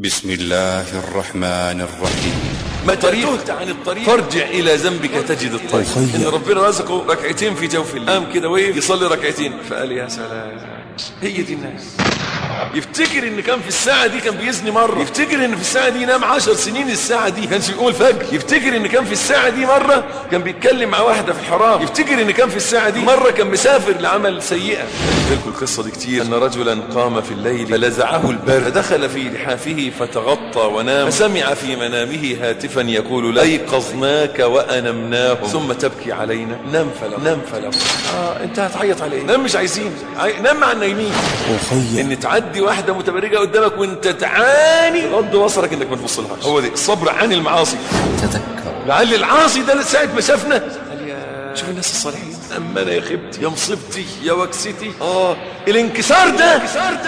بسم الله الرحمن الرحيم. ما تهت عن الطريق فارجع إلى ذنبك تجد الطريق. إن ربنا رزقه ركعتين في جوف الليل، قام كده وقف يصلي ركعتين فقال يا سلام، هي دي الناس. يفتكر ان كان في الساعة دي كان بيزني مرة، يفتكر ان في الساعة دي نام 10 سنين الساعة دي كانش يقول فجر، يفتكر ان كان في الساعة دي مرة كان بيتكلم مع واحدة في الحرام، يفتكر ان كان في الساعة دي مرة كان مسافر لعمل سيئة. قلت لكم القصة دي كتير، ان رجلا قام في الليل فلزعه البرد فدخل في لحافه فتغطى ونام، فسمع في منامه هاتفا يقول له ايقظناك وانمناهم ثم تبكي علينا. نام فلا انت هتعيط على ايه؟ نام، مش عايزين نام مع النايمين. ان تعدي واحدة متبرجة قدامك وانت تعاني غض بصرك انك ما تبصلهاش، هو دي الصبر عن المعاصي. تذكر لعل العاصي ده ساعة ما شافنا قال يا شوف الناس الصالحين، اما انا يا خبتي يا مصيبتي يا وكستي. الانكسار ده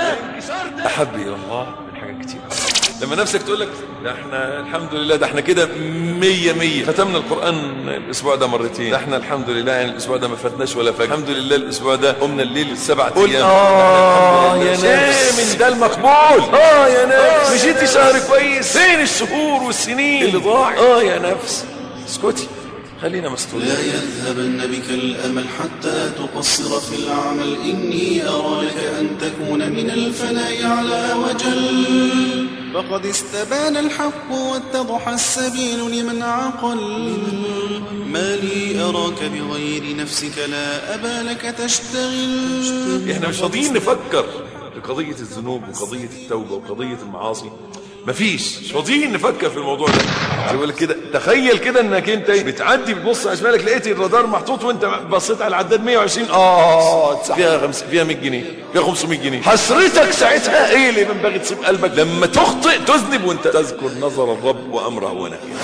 احب الى الله من حاجات كتير. لما نفسك تقول لك ده احنا الحمد لله، ده احنا كده 100 ختمنا القرآن الاسبوع ده مرتين، ده احنا الحمد لله يعني الاسبوع ده ما فاتناش ولا فجر، الحمد لله الاسبوع ده قمنا الليل 7 ايام. يا ناس من ده المقبول. يا نفس مشيتي شهر كويس، فين الشهور والسنين اللي ضاعت؟ يا نفس اسكتي، خلينا مستورين. لا يذهبن بك الأمل حتى تقصر في العمل، إني أرى لك أن تكون من الفناء على وجل، فقد استبان الحق واتضح السبيل لمن عقل، ما لي أراك بغير نفسك لا أبا لك تشتغل. احنا مش فاضيين نفكر في قضية الذنوب وقضية التوبة وقضية المعاصي، مش فاضيين نفكر في الموضوع ده. يقول لك كده، تخيل كده انك انت بتعدي بتبص على شمالك لقيت الرادار محطوط وانت بصيت على العداد 120 فيها 100 جنيه فيها 500 جنيه. حسرتك ساعتها ايه اللي ينبغي تصيب قلبك لما تخطئ تذنب وانت تذكر نظر الرب وامره ونهيه.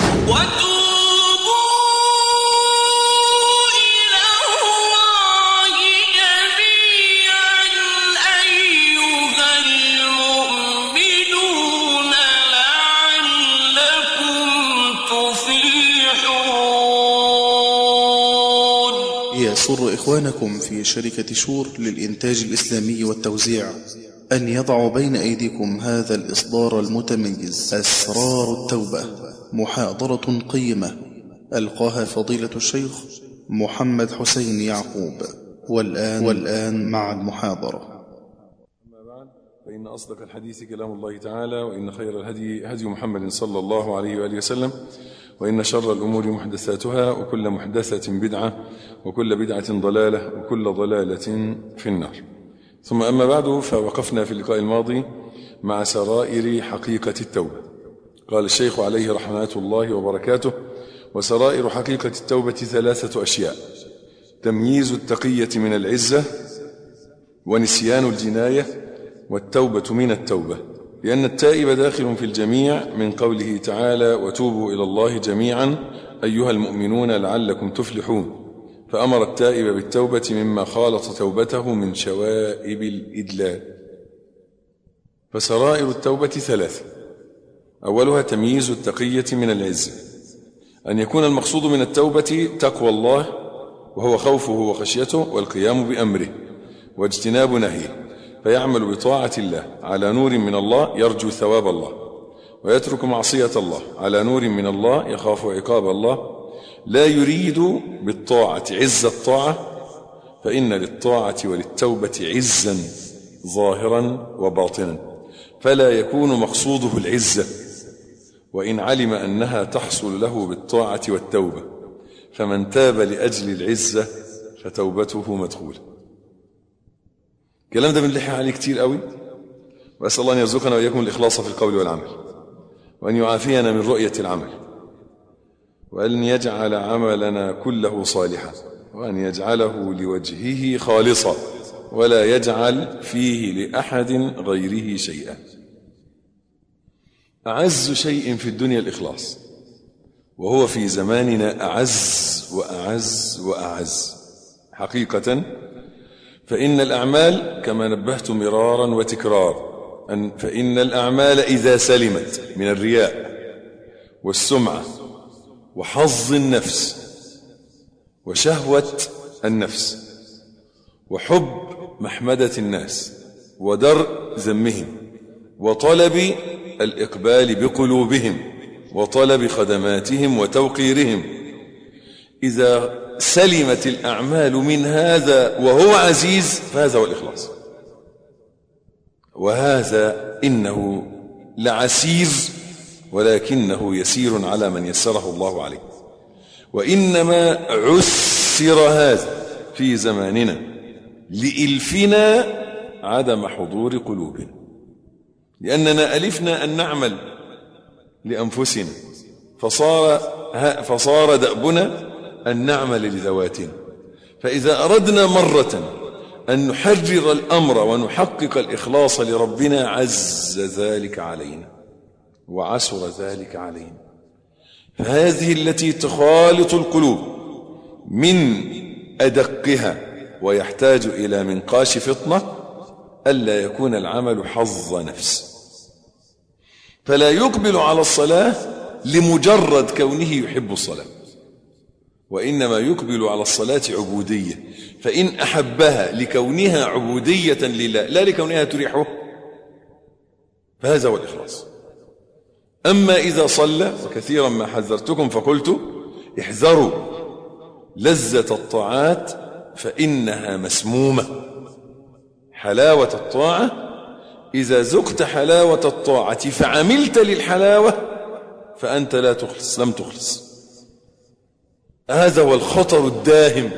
يسر إخوانكم في شركة شور للإنتاج الإسلامي والتوزيع أن يضعوا بين أيديكم هذا الإصدار المتميز، أسرار التوبة، محاضرة قيمة ألقاها فضيلة الشيخ محمد حسين يعقوب. والآن مع المحاضرة. أما بعد، فإن أصدق الحديث كلام الله تعالى، وإن خير الهدي هدي محمد صلى الله عليه وآله وسلم، وإن شر الأمور محدثاتها، وكل محدثة بدعة، وكل بدعة ضلالة، وكل ضلالة في النار. ثم أما بعد، فوقفنا في اللقاء الماضي مع سرائر حقيقة التوبة. قال الشيخ عليه رحمة الله وبركاته: وسرائر حقيقة التوبة 3 أشياء: تمييز التقية من العزة، ونسيان الجناية، والتوبة من التوبة، لأن التائب داخل في الجميع من قوله تعالى: وتوبوا إلى الله جميعا أيها المؤمنون لعلكم تفلحون، فأمر التائب بالتوبة مما خالط توبته من شوائب الإدلال. فسرائر التوبة 3: أولها تمييز التقية من العزة، أن يكون المقصود من التوبة تقوى الله، وهو خوفه وخشيته والقيام بأمره واجتناب نهيه، فيعمل بطاعة الله على نور من الله يرجو ثواب الله، ويترك معصية الله على نور من الله يخاف عقاب الله، لا يريد بالطاعة عز الطاعة، فإن للطاعة وللتوبة عزا ظاهرا وباطنا، فلا يكون مقصوده العزة، وإن علم أنها تحصل له بالطاعة والتوبة، فمن تاب لأجل العزة فتوبته مدخولة. الكلام ده بنلحق عليه كتير قوي، وأسأل الله أن يرزقنا وإياكم الإخلاص في القول والعمل، وأن يعافينا من رؤية العمل، وأن يجعل عملنا كله صالحا، وأن يجعله لوجهه خالصا، ولا يجعل فيه لأحد غيره شيئا. أعز شيء في الدنيا الإخلاص، وهو في زماننا أعز وأعز وأعز حقيقة. فإن الأعمال كما نبهت مرارا وتكرار، فإن الأعمال إذا سلمت من الرياء والسمعة وحظ النفس وشهوة النفس وحب محمدة الناس ودرء ذمهم وطلب الإقبال بقلوبهم وطلب خدماتهم وتوقيرهم. إذا سلمت الأعمال من هذا وهو عزيز فهذا هو الإخلاص. وهذا إنه لعسير ولكنه يسير على من يسره الله عليه. وإنما عسر هذا في زماننا لإلفنا عدم حضور قلوبنا، لأننا ألفنا أن نعمل لأنفسنا فصار دأبنا أن نعمل لذواتنا. فإذا أردنا مرة أن نحرر الأمر ونحقق الإخلاص لربنا عز ذلك علينا وعسر ذلك علينا. فهذه التي تخالط القلوب من أدقها ويحتاج إلى منقاش فطنة ألا يكون العمل حظ نفس، فلا يقبل على الصلاة لمجرد كونه يحب الصلاة، وإنما يقبل على الصلاة عبودية، فإن أحبها لكونها عبودية لله لا لكونها تريحه فهذا هو الإخلاص. أما إذا صلى، وكثيرا ما حذرتكم فقلت احذروا لذة الطاعات فإنها مسمومة. حلاوة الطاعة إذا ذقت حلاوة الطاعة فعملت للحلاوة فأنت لا تخلص، لم تخلص. هذا هو الخطر الداهم،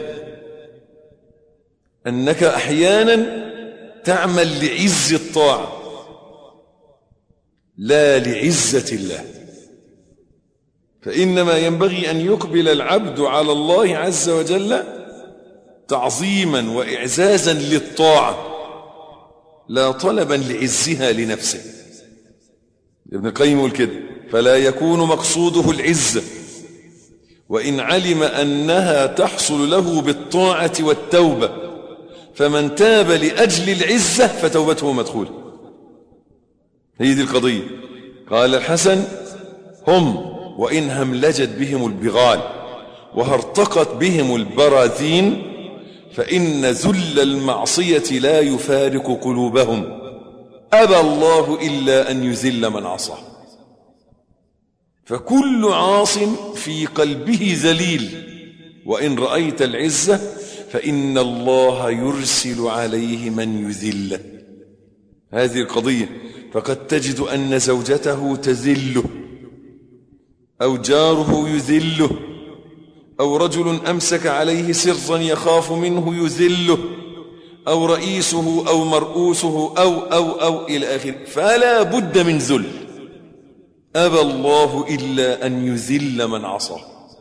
أنك أحيانا تعمل لعز الطاعة لا لعزة الله. فإنما ينبغي أن يقبل العبد على الله عز وجل تعظيما وإعزازا للطاعة لا طلبا لعزها لنفسه. ابن القيم يقول كده: فلا يكون مقصوده العزة وإن علم أنها تحصل له بالطاعة والتوبة، فمن تاب لأجل العزة فتوبته مدخولة. هي دي القضية. قال الحسن: هم وإن هملجت بهم البغال وهرتقت بهم البراذين فإن ذل المعصية لا يفارق قلوبهم، أبى الله إلا أن يذل من عصاه. فكل عاص في قلبه ذليل، وإن رأيت العزة فإن الله يرسل عليه من يذله. هذه القضية. فقد تجد أن زوجته تذله، أو جاره يذله، أو رجل أمسك عليه سرا يخاف منه يذله، أو رئيسه أو مرؤوسه أو إلى آخره، فلا بد من ذل. أبى الله إلا أن يذل من عصاه.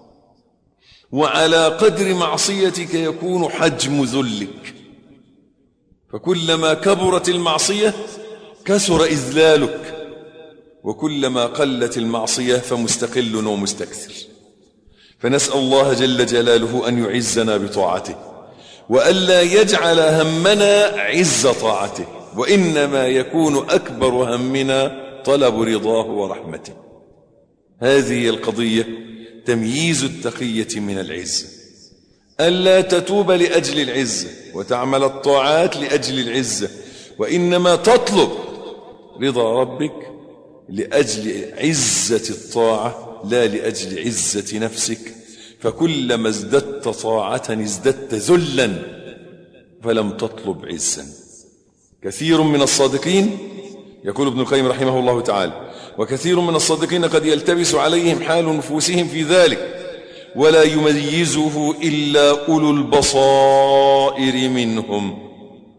وعلى قدر معصيتك يكون حجم ذلك، فكلما كبرت المعصية كثر إذلالك، وكلما قلت المعصية فمستقل ومستكثر. فنسأل الله جل جلاله أن يعزنا بطاعته، وألا يجعل همنا عز طاعته، وإنما يكون أكبر همنا طلب رضاه ورحمته. هذه القضية تمييز التقية من العزة، ألا تتوب لأجل العزة وتعمل الطاعات لأجل العزة، وإنما تطلب رضا ربك لأجل عزة الطاعة لا لأجل عزة نفسك. فكلما ازددت طاعة ازددت ذلا فلم تطلب عزا. كثير من الصادقين، يقول ابن القيم رحمه الله تعالى: وكثير من الصادقين قد يلتبس عليهم حال نفوسهم في ذلك ولا يميزه إلا أولو البصائر منهم.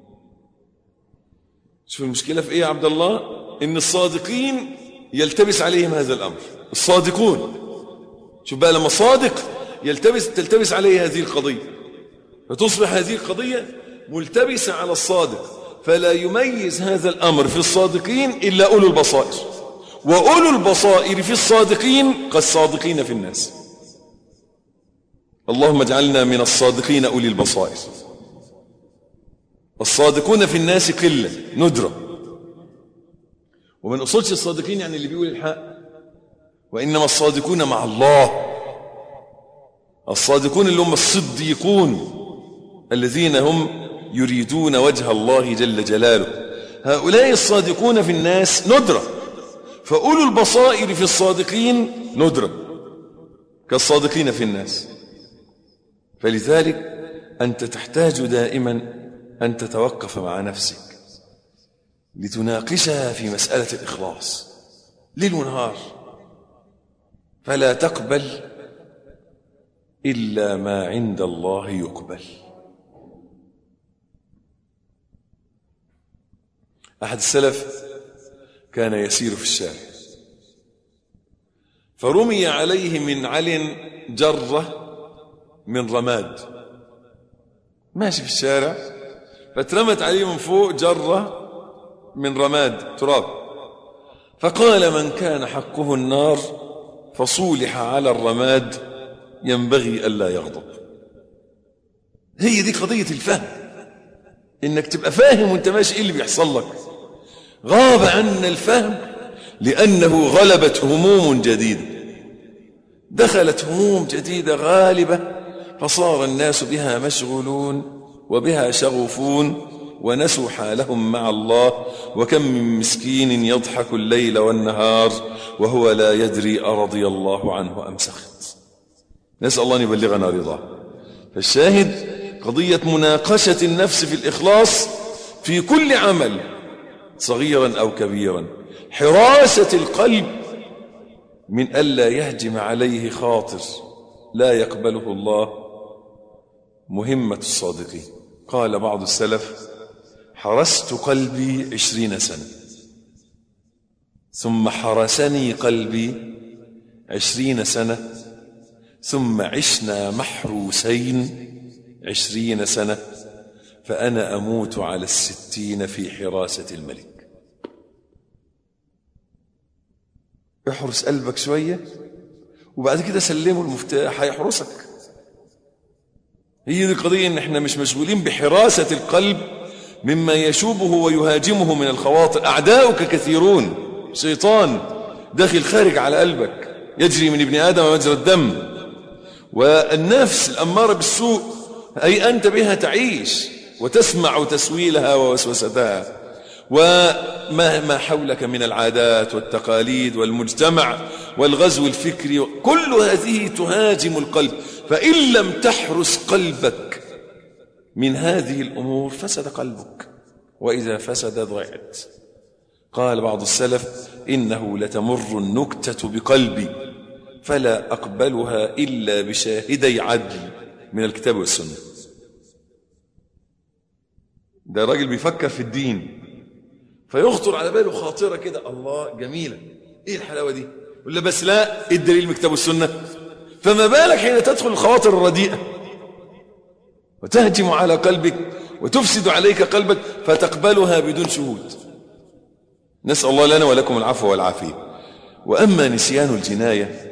شوف المشكلة في إيه يا عبد الله؟ إن الصادقين يلتبس عليهم هذا الأمر. الصادقون، شوف بقى، لما صادق تلتبس عليه هذه القضية، فتصبح هذه القضية ملتبسة على الصادق، فلا يميز هذا الأمر في الصادقين إلا أولو البصائر، وأولو البصائر في الصادقين كالصادقين في الناس. اللهم اجعلنا من الصادقين أولي البصائر. الصادقون في الناس قلة ندرة، ومن أصولش الصادقين يعني اللي بيقول الحق، وإنما الصادقون مع الله. الصادقون اللي هم الصديقون الذين هم يريدون وجه الله جل جلاله. هؤلاء الصادقون في الناس ندرة، فأولو البصائر في الصادقين ندرة كالصادقين في الناس. فلذلك أنت تحتاج دائما أن تتوقف مع نفسك لتناقشها في مسألة الإخلاص ليل ونهار، فلا تقبل إلا ما عند الله يقبل. أحد السلف كان يسير في الشارع فرمي عليه من عل جرة من رماد، ماشي في الشارع فاترمت عليه من فوق جرة من رماد تراب، فقال من كان حقه النار فصولح على الرماد ينبغي ألا يغضب. هي دي قضية الفهم، إنك تبقى فاهم وانت ماشي إيه اللي بيحصل لك. غاب عنا الفهم لأنه غلبت هموم جديدة، دخلت هموم جديدة غالبة، فصار الناس بها مشغولون وبها شغوفون ونسوا حالهم مع الله. وكم من مسكين يضحك الليل والنهار وهو لا يدري أرضي الله عنه أم سخط. نسأل الله أن يبلغنا رضاه. فالشاهد قضية مناقشة النفس في الإخلاص في كل عمل صغيرا أو كبيرا، حراسة القلب من ألا يهجم عليه خاطر لا يقبله الله، مهمة الصادقين. قال بعض السلف: حرست قلبي 20 سنة ثم حرسني قلبي 20 سنة ثم عشنا محروسين 20 سنة فأنا أموت على 60 في حراسة الملك. احرس قلبك شوية وبعد كده سلمه المفتاح هيحرسك. هي دي القضية، ان احنا مش مشغولين بحراسة القلب مما يشوبه ويهاجمه من الخواطر. أعداؤك كثيرون، شيطان داخل خارج على قلبك يجري من ابن آدم مجرى الدم، والنفس الأمارة بالسوء أي أنت بها تعيش وتسمع تسويلها ووسوستها، وما حولك من العادات والتقاليد والمجتمع والغزو الفكري، كل هذه تهاجم القلب. فإن لم تحرس قلبك من هذه الأمور فسد قلبك، وإذا فسد ضعت. قال بعض السلف: إنه لتمر النكتة بقلبي فلا أقبلها إلا بشاهدي عدل من الكتاب والسنة. ده راجل بيفكر في الدين فيخطر على باله خاطرة كده: الله جميلة، إيه الحلاوة دي؟ ولا بس لا، إيه الدليل من الكتاب والسنة؟ فما بالك حين تدخل الخواطر الرديئة وتهجم على قلبك وتفسد عليك قلبك فتقبلها بدون شهود. نسأل الله لنا ولكم العفو والعافية. وأما نسيان الجناية،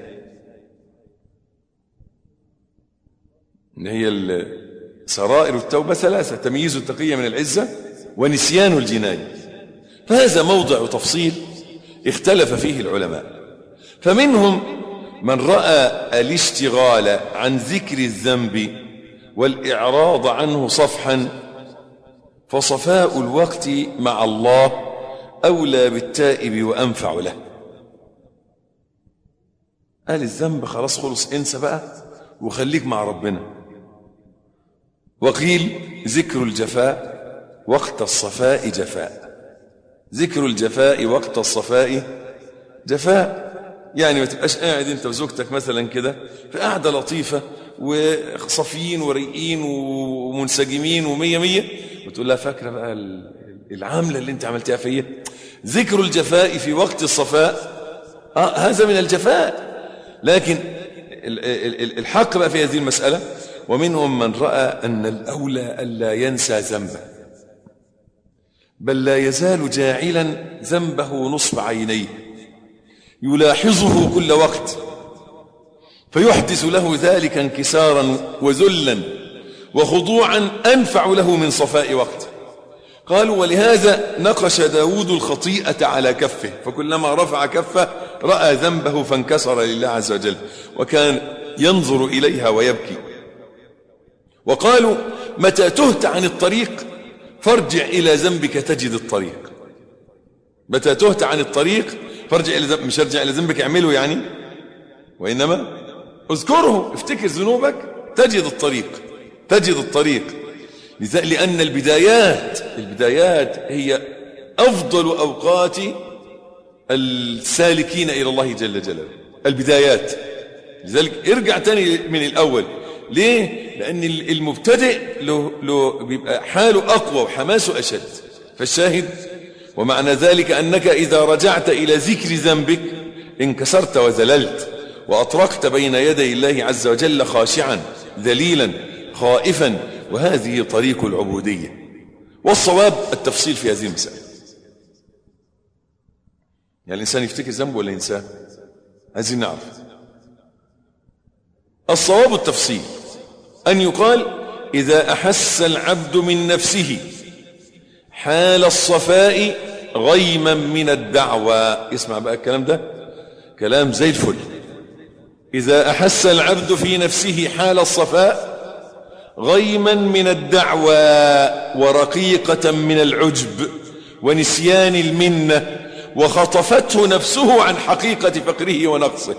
إن هي سرائر التوبة 3: تمييز التقية من العزة ونسيان الجناية. فهذا موضع تفصيل اختلف فيه العلماء، فمنهم من رأى الاشتغال عن ذكر الذنب والإعراض عنه صفحا فصفاء الوقت مع الله أولى بالتائب وأنفع له. قال الذنب خلاص خلص، انسى بقى وخليك مع ربنا. وقيل ذكر الجفاء وقت الصفاء جفاء. ذكر الجفاء وقت الصفاء جفاء، يعني ما تبقاش قاعد انت وزوجتك مثلا كده في قاعدة لطيفة وصفيين وريقين ومنسجمين ومية مية، وتقول لها: فاكرة بقى العاملة اللي انت عملتها فيا؟ ذكر الجفاء في وقت الصفاء هذا من الجفاء. لكن الحق بقى في هذه المسألة، ومنهم من رأى أن الأولى ألا ينسى ذنبه، بل لا يزال جاعلا ذنبه نصب عينيه يلاحظه كل وقت، فيحدث له ذلك انكسارا وذلا وخضوعا أنفع له من صفاء وقته. قالوا: ولهذا نقش داود الخطيئة على كفه، فكلما رفع كفه رأى ذنبه فانكسر لله عز وجل، وكان ينظر إليها ويبكي. وقالوا: متى تهت عن الطريق فارجع إلى ذنبك تجد الطريق. متى تهت عن الطريق فارجع إلى ذنبك، مش ارجع إلى ذنبك اعمله يعني، وإنما اذكره، افتكر ذنوبك تجد الطريق. لأن البدايات هي أفضل أوقات السالكين إلى الله جل جلاله، البدايات. لذلك ارجع تاني من الأول. ليه؟ لأن المبتدئ له بيبقى حاله أقوى وحماسه أشد. فالشاهد ومعنى ذلك أنك إذا رجعت إلى ذكر ذنبك انكسرت وذللت وأطرقت بين يدي الله عز وجل خاشعا ذليلا خائفا، وهذه طريق العبودية. والصواب التفصيل في هذه المسألة. يعني الإنسان يفتكر ذنبه ولا ينساه؟ عايزين نعرف. الصواب التفصيل، أن يقال إذا أحس العبد من نفسه حال الصفاء غيما من الدعوى. اسمع بقى الكلام ده، كلام زي الفل. إذا أحس العبد في نفسه حال الصفاء غيما من الدعوى ورقيقة من العجب ونسيان المنة، وخطفته نفسه عن حقيقة فقره ونقصه،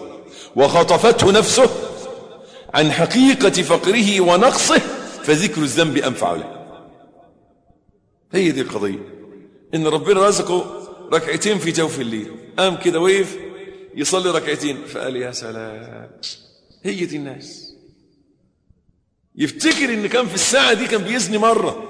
فذكر الذنب أنفع له. هي دي القضية، إن ربنا رزقه ركعتين في جوف الليل، قام كده وقف يصلي ركعتين فقال يا سلام. هي دي الناس. يفتكر إن كان في الساعة دي كان بيزني مرة،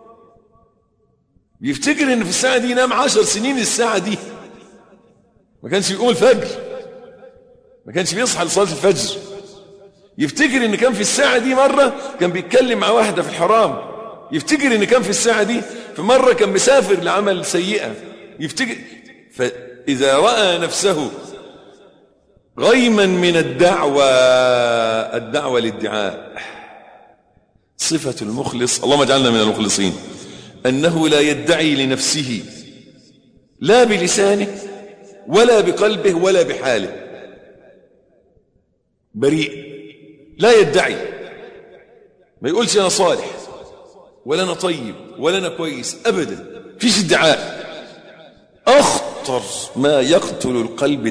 يفتكر إن في الساعة دي نام 10 سنين. الساعة دي ما كانش بيقوم الفجر، ما كانش بيصحى لصلاة الفجر. يفتكر إن كان في الساعة دي مرة كان بيتكلم مع واحدة في الحرام. يفتكر إن كان في الساعة دي في مرة كان مسافر لعمل سيئة. يفتكر. فإذا رأى نفسه غيما من الدعوة للدعاء. صفة المخلص، اللهم اجعلنا من المخلصين، أنه لا يدعي لنفسه لا بلسانه ولا بقلبه ولا بحاله، بريء، لا يدعي. ما يقولش أنا صالح ولا أنا طيب ولا أنا كويس، أبدا، فيش ادعاء. أخطر ما يقتل القلب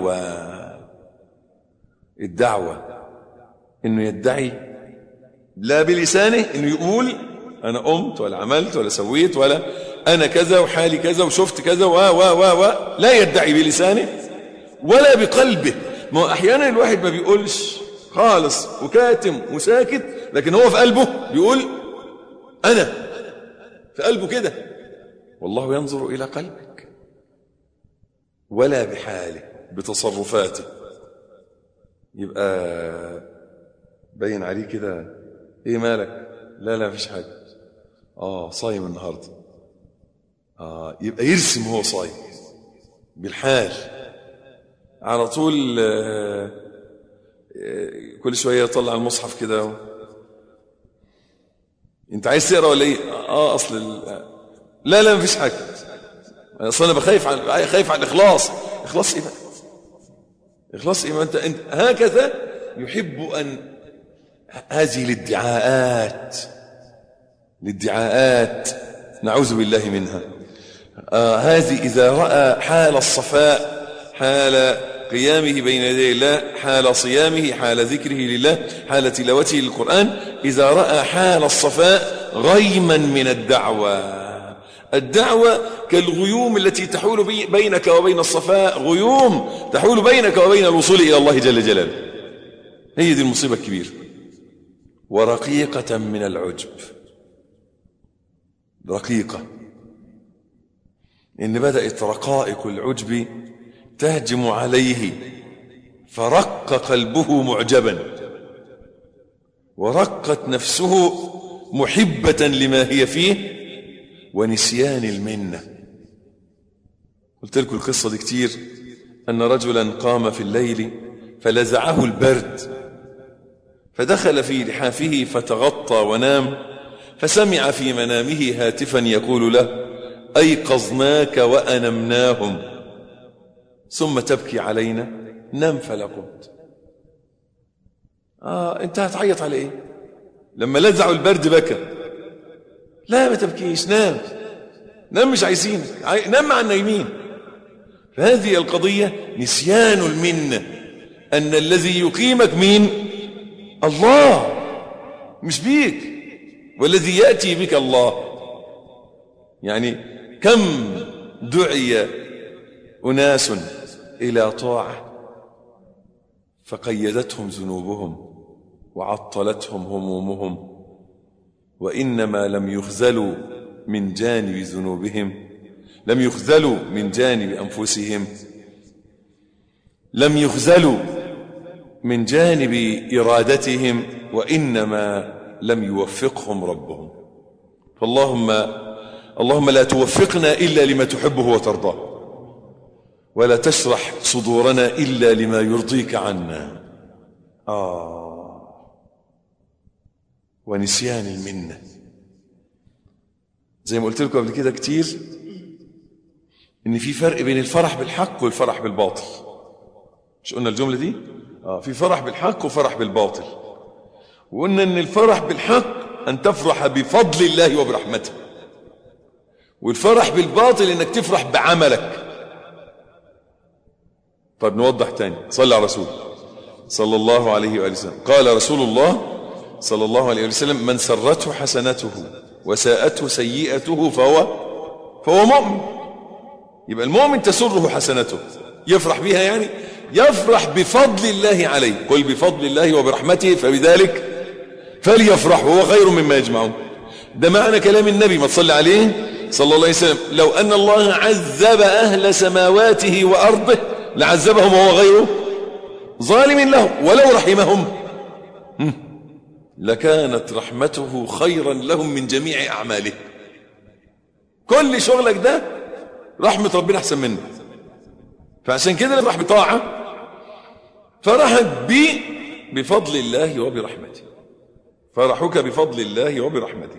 الدعوة إنه يدعي لا بلسانه، إنه يقول أنا قمت ولا عملت ولا سويت ولا أنا كذا وحالي كذا وشفت كذا لا يدعي بلسانه ولا بقلبه. ما أحيانا الواحد ما بيقولش خالص وكاتم وساكت، لكن هو في قلبه بيقول أنا، في قلبه كده. والله ينظر إلى قلبك، ولا بحاله، بتصرفاته. يبقى باين عليه كده. ايه مالك؟ لا مفيش حاجة. صايم النهاردة. يبقى يرسم هو صايم بالحال على طول. كل شوية يطلع المصحف كده. انت عايز تقرأ ولا ايه؟ اصل لا مفيش حاجة. اصل انا خايف على الاخلاص. اخلاص ايه بقى؟ إخلاص إيه؟ أنت هكذا يحب أن هذه الادعاءات نعوذ بالله منها. هذه إذا رأى حال الصفاء، حال قيامه بين يدي الله، حال صيامه، حال ذكره لله، حال تلاوته للقرآن، إذا رأى حال الصفاء غيما من الدعوة كالغيوم التي تحول بينك وبين الصفاء، غيوم تحول بينك وبين الوصول إلى الله جل جلاله. هي دي المصيبة الكبيرة. ورقيقة من العجب، رقيقة، إن بدأت رقائق العجب تهجم عليه، فرق قلبه معجبا، ورقت نفسه محبة لما هي فيه، ونسيان المنة. قلت لكم القصة دي كتير، أن رجلا قام في الليل فلزعه البرد، فدخل في لحافه فتغطى ونام، فسمع في منامه هاتفا يقول له: أيقظناك وأنمناهم ثم تبكي علينا، نم فلا قمت. انت هتعيط على ايه؟ لما لزعوا البرد بكى. لا ما تبكيش، نام، مش عايزين، نام مع النايمين. فهذه القضية نسيان المنة، أن الذي يقيمك مين؟ الله، مش بيك، والذي يأتي بك الله. يعني كم دعي أناس إلى طاعة فقيدتهم ذنوبهم وعطلتهم همومهم، وإنما لم يخذلوا من جانب ذنوبهم، لم يخذلوا من جانب أنفسهم، لم يخذلوا من جانب إرادتهم، وإنما لم يوفقهم ربهم. اللهم لا توفقنا إلا لما تحبه وترضاه، ولا تشرح صدورنا إلا لما يرضيك عنا. ونسيان المنة، زي ما قلت لكم قبل كده كتير، إن في فرق بين الفرح بالحق والفرح بالباطل. مش قلنا الجملة دي؟ في فرح بالحق وفرح بالباطل. وقلنا إن الفرح بالحق أن تفرح بفضل الله وبرحمته، والفرح بالباطل إنك تفرح بعملك. طيب نوضح تاني. صلى على رسول صلى الله عليه وآله وسلم. قال رسول الله صلى الله عليه وسلم: من سرته حسنته وساءته سيئته فهو مؤمن. يبقى المؤمن تسره حسنته، يفرح بها، يعني يفرح بفضل الله عليه. قل بفضل الله وبرحمته فبذلك فليفرح وهو خير مما يجمعون. ده معنى كلام النبي، ما تصلي عليه صلى الله عليه وسلم: لو أن الله عذب أهل سماواته وأرضه لعذبهم وهو غير ظالم لهم، ولو رحمهم لكانت رحمته خيرا لهم من جميع أعماله. كل شغلك ده رحمة ربنا أحسن منه. فعشان كده نفرح بطاعة، فرحك بفضل الله وبرحمته، فرحك بفضل الله وبرحمته.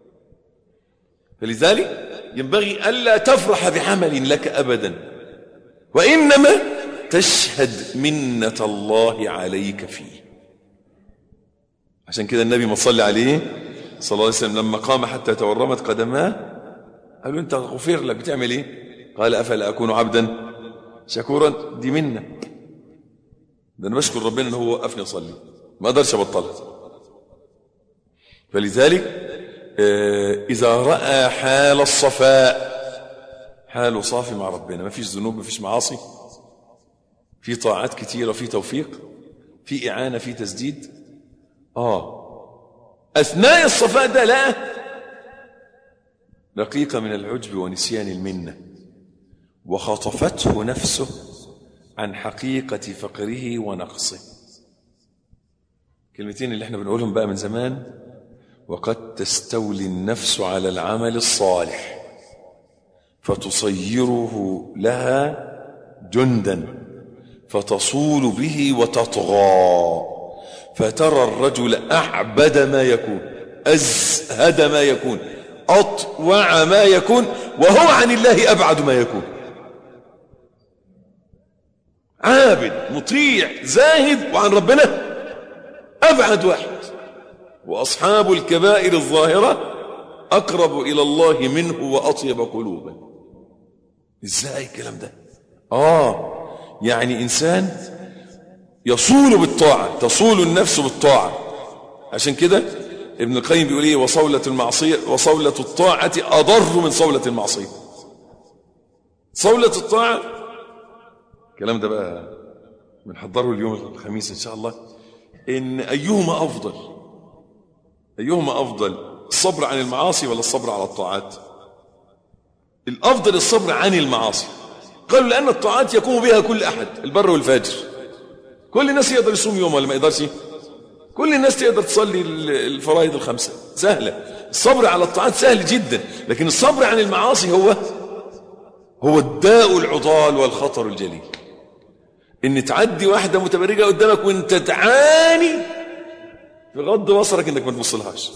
فلذلك ينبغي ألا تفرح بعمل لك أبدا، وإنما تشهد منة الله عليك فيه. عشان كده النبي ما صلى عليه صلى الله عليه وسلم لما قام حتى تورمت قدماه قالوا: أنت غفر لك، بتعمل إيه؟ قال: أفلا أكون عبدا شكورا. دي منة، ده أنا بشكر ربنا أنه هو وقفني أصلي، ما أقدرش أبطلها. فلذلك إذا رأى حال الصفاء، حاله صافي مع ربنا، ما فيش ذنوب، ما فيش معاصي، في طاعات كتيرة، في توفيق، في إعانة، في تسديد. أثناء الصفاء ده لا رقيق من العجب ونسيان المنة، وخطفته نفسه عن حقيقة فقره ونقصه. كلمتين اللي احنا بنقولهم بقى من زمان: وقد تستولي النفس على العمل الصالح فتصيره لها جندا فتصول به وتطغى، فترى الرجل أعبد ما يكون، أزهد ما يكون، أطوع ما يكون، وهو عن الله أبعد ما يكون. عابد مطيع زاهد، وعن ربنا أبعد واحد. وأصحاب الكبائر الظاهرة أقرب إلى الله منه وأطيب قلوبا. إزاي الكلام ده؟ يعني إنسان يصول بالطاعة، تصول النفس بالطاعة. عشان كده ابن القيم بيقول ايه: وصولة المعصية وصولة الطاعة أضر من صولة المعصية. صولة الطاعة، الكلام ده بقى بنحضره اليوم الخميس إن شاء الله، إن أيهما أفضل، الصبر عن المعاصي ولا الصبر على الطاعات؟ الأفضل الصبر عن المعاصي. قالوا لأن الطاعات يقوم بها كل أحد، البر والفاجر. كل الناس يقدر يصوم يوم ولا ما يقدرش؟ كل الناس تقدر تصلي الفرائض الخمسة، سهلة. الصبر على الطاعات سهل جدا، لكن الصبر عن المعاصي هو الداء العضال والخطر الجليل. ان تعدي واحدة متبرجة قدامك وانت تعاني في غض بصرك انك ما تبصلهاش.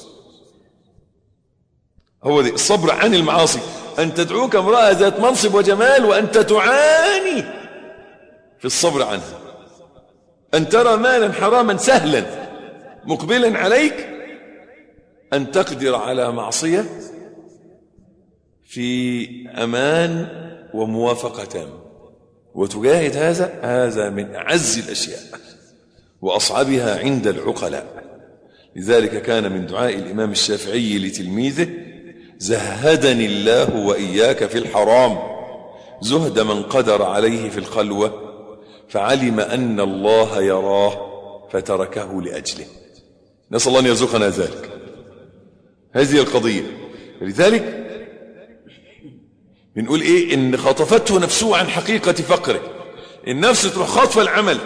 هو دي الصبر عن المعاصي، ان تدعوك امرأة ذات منصب وجمال وانت تعاني في الصبر عنها، ان ترى مالا حراما سهلا مقبلا عليك، ان تقدر على معصية في امان وموافقة تامة. وتجاهد هذا من أعز الأشياء وأصعبها عند العقلاء. لذلك كان من دعاء الإمام الشافعي لتلميذه: زهدني الله وإياك في الحرام زهد من قدر عليه في الخلوة فعلم أن الله يراه فتركه لأجله. نسأل الله أن يرزقنا ذلك. هذه القضية. لذلك بنقول إيه؟ إن خطفته نفسه عن حقيقة فقره. النفس تروح خاطفة العمل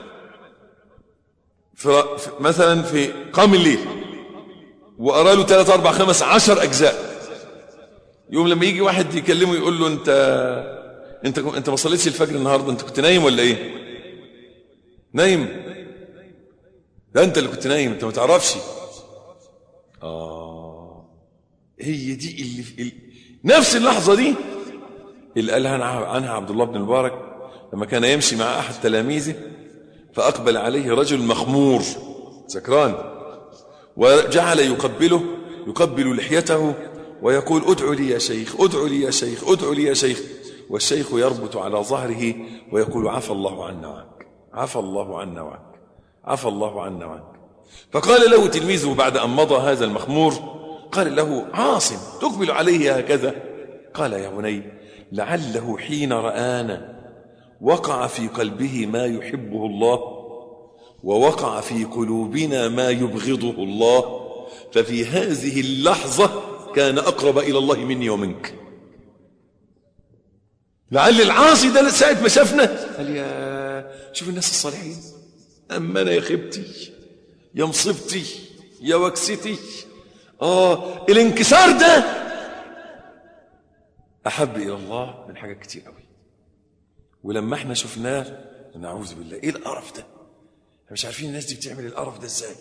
مثلا في قام الليل وقرأ له 3 4 5 10 أجزاء. يوم لما يجي واحد يكلمه يقول له انت ما صليتش الفجر النهارده، انت كنت نايم ولا ايه؟ نايم؟ لا انت اللي كنت نايم، انت ما تعرفش. هي دي اللي نفس اللحظه دي اللي قالها عنها عبد الله بن المبارك لما كان يمشي مع احد تلاميذه فاقبل عليه رجل مخمور سكران وجعل يقبل لحيته ويقول: ادعوا لي يا شيخ، ادعوا لي يا شيخ، ادعوا لي يا شيخ. والشيخ يربط على ظهره ويقول: عفى الله عنا وعنك، عفى الله عنا وعنك، عفى الله عنا وعنك. فقال له تلميذه بعد أن مضى هذا المخمور، قال له: عاصم تقبل عليه هكذا؟ قال: يا بني، لعله حين رآنا وقع في قلبه ما يحبه الله ووقع في قلوبنا ما يبغضه الله، ففي هذه اللحظة كان أقرب إلى الله مني ومنك. لعل العاصي ده ساعة ما شافنا قال: يا شوف الناس الصالحين، أما أنا يا خيبتي يا مصيبتي يا وكستي. الانكسار ده أحب إلى الله من حاجات كتير قوي. ولما احنا شفناه نعوذ بالله، ايه القرف ده؟ احنا مش عارفين الناس دي بتعمل القرف ده ازاي.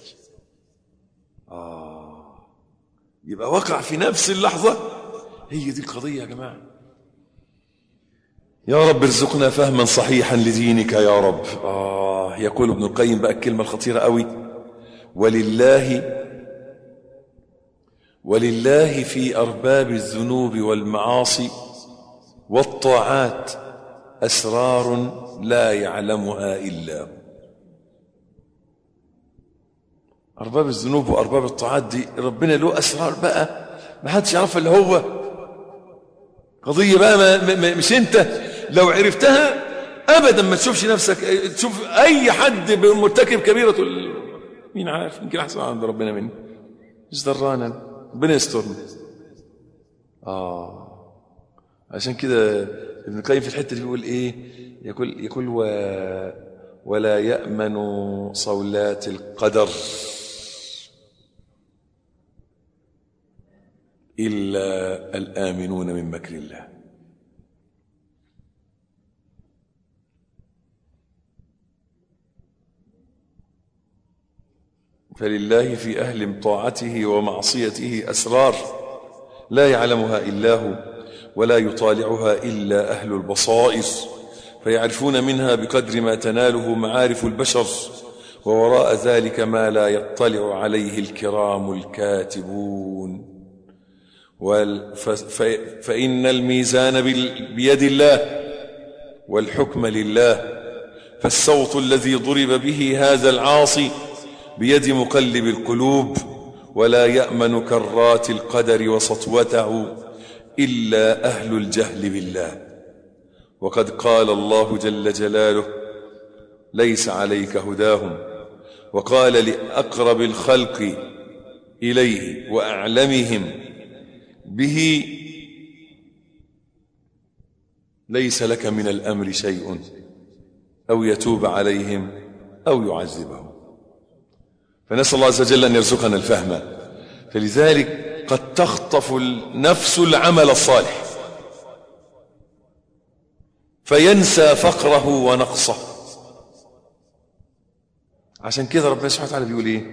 يبقى وقع في نفس اللحظة. هي دي القضية يا جماعة. يا رب ارزقنا فهما صحيحا لدينك يا رب. يقول ابن القيم بقى الكلمة الخطيرة قوي: ولله في أرباب الذنوب والمعاصي والطاعات أسرار لا يعلمها إلا هو. أرباب الذنوب وأرباب الطاعات دي ربنا له أسرار بقى ما حدش يعرفها إلا هو. قضية بقى مش أنت لو عرفتها أبدا ما تشوفش نفسك، تشوف أي حد مرتكب كبيرة مين عارف، يمكن أحسن عند ربنا مني، مش درانا، ربنا يسترنا. عشان كده ابن القيم في الحتة دي بيقول إيه؟ يقول ولا يأمن صولات القدر إلا الآمنون من مكر الله. فلله في أهل طاعته ومعصيته أسرار لا يعلمها إلا هو ولا يطالعها إلا أهل البصائر، فيعرفون منها بقدر ما تناله معارف البشر، ووراء ذلك ما لا يطلع عليه الكرام الكاتبون. فإن الميزان بيد الله والحكم لله، فالصوت الذي ضرب به هذا العاصي بيد مقلب القلوب، ولا يأمن كرات القدر وسطوته إلا أهل الجهل بالله. وقد قال الله جل جلاله: ليس عليك هداهم، وقال لأقرب الخلق إليه وأعلمهم به: ليس لك من الأمر شيء، أو يتوب عليهم أو يعذبهم. فنسأل الله عز وجل أن يرزقنا الفهم. فلذلك قد تخطف النفس العمل الصالح فينسى فقره ونقصه. عشان كده ربنا سبحانه وتعالى بيقول ايه؟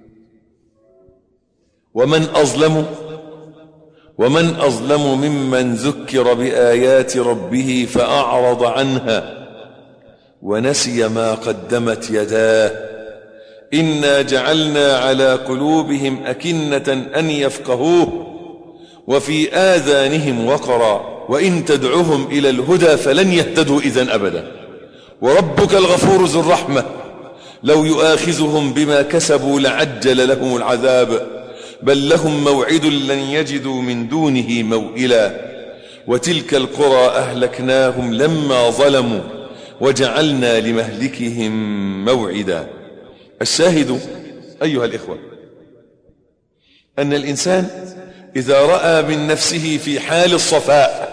ومن أظلم ممن ذكر بآيات ربه فأعرض عنها ونسي ما قدمت يداه إنا جعلنا على قلوبهم أكنة أن يفقهوه وفي آذانهم وقرا وإن تدعهم إلى الهدى فلن يهتدوا إذن أبدا. وربك الغفور ذو الرحمة لو يؤاخذهم بما كسبوا لعجل لهم العذاب بل لهم موعد لن يجدوا من دونه موئلا وتلك القرى أهلكناهم لما ظلموا وجعلنا لمهلكهم موعدا. الشاهد أيها الإخوة أن الإنسان إذا رأى من نفسه في حال الصفاء،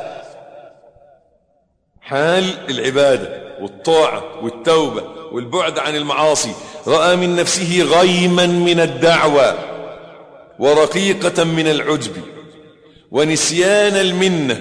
حال العبادة والطاعة والتوبة والبعد عن المعاصي، رأى من نفسه غيما من الدعوى ورقيقة من العجب ونسيان المنة،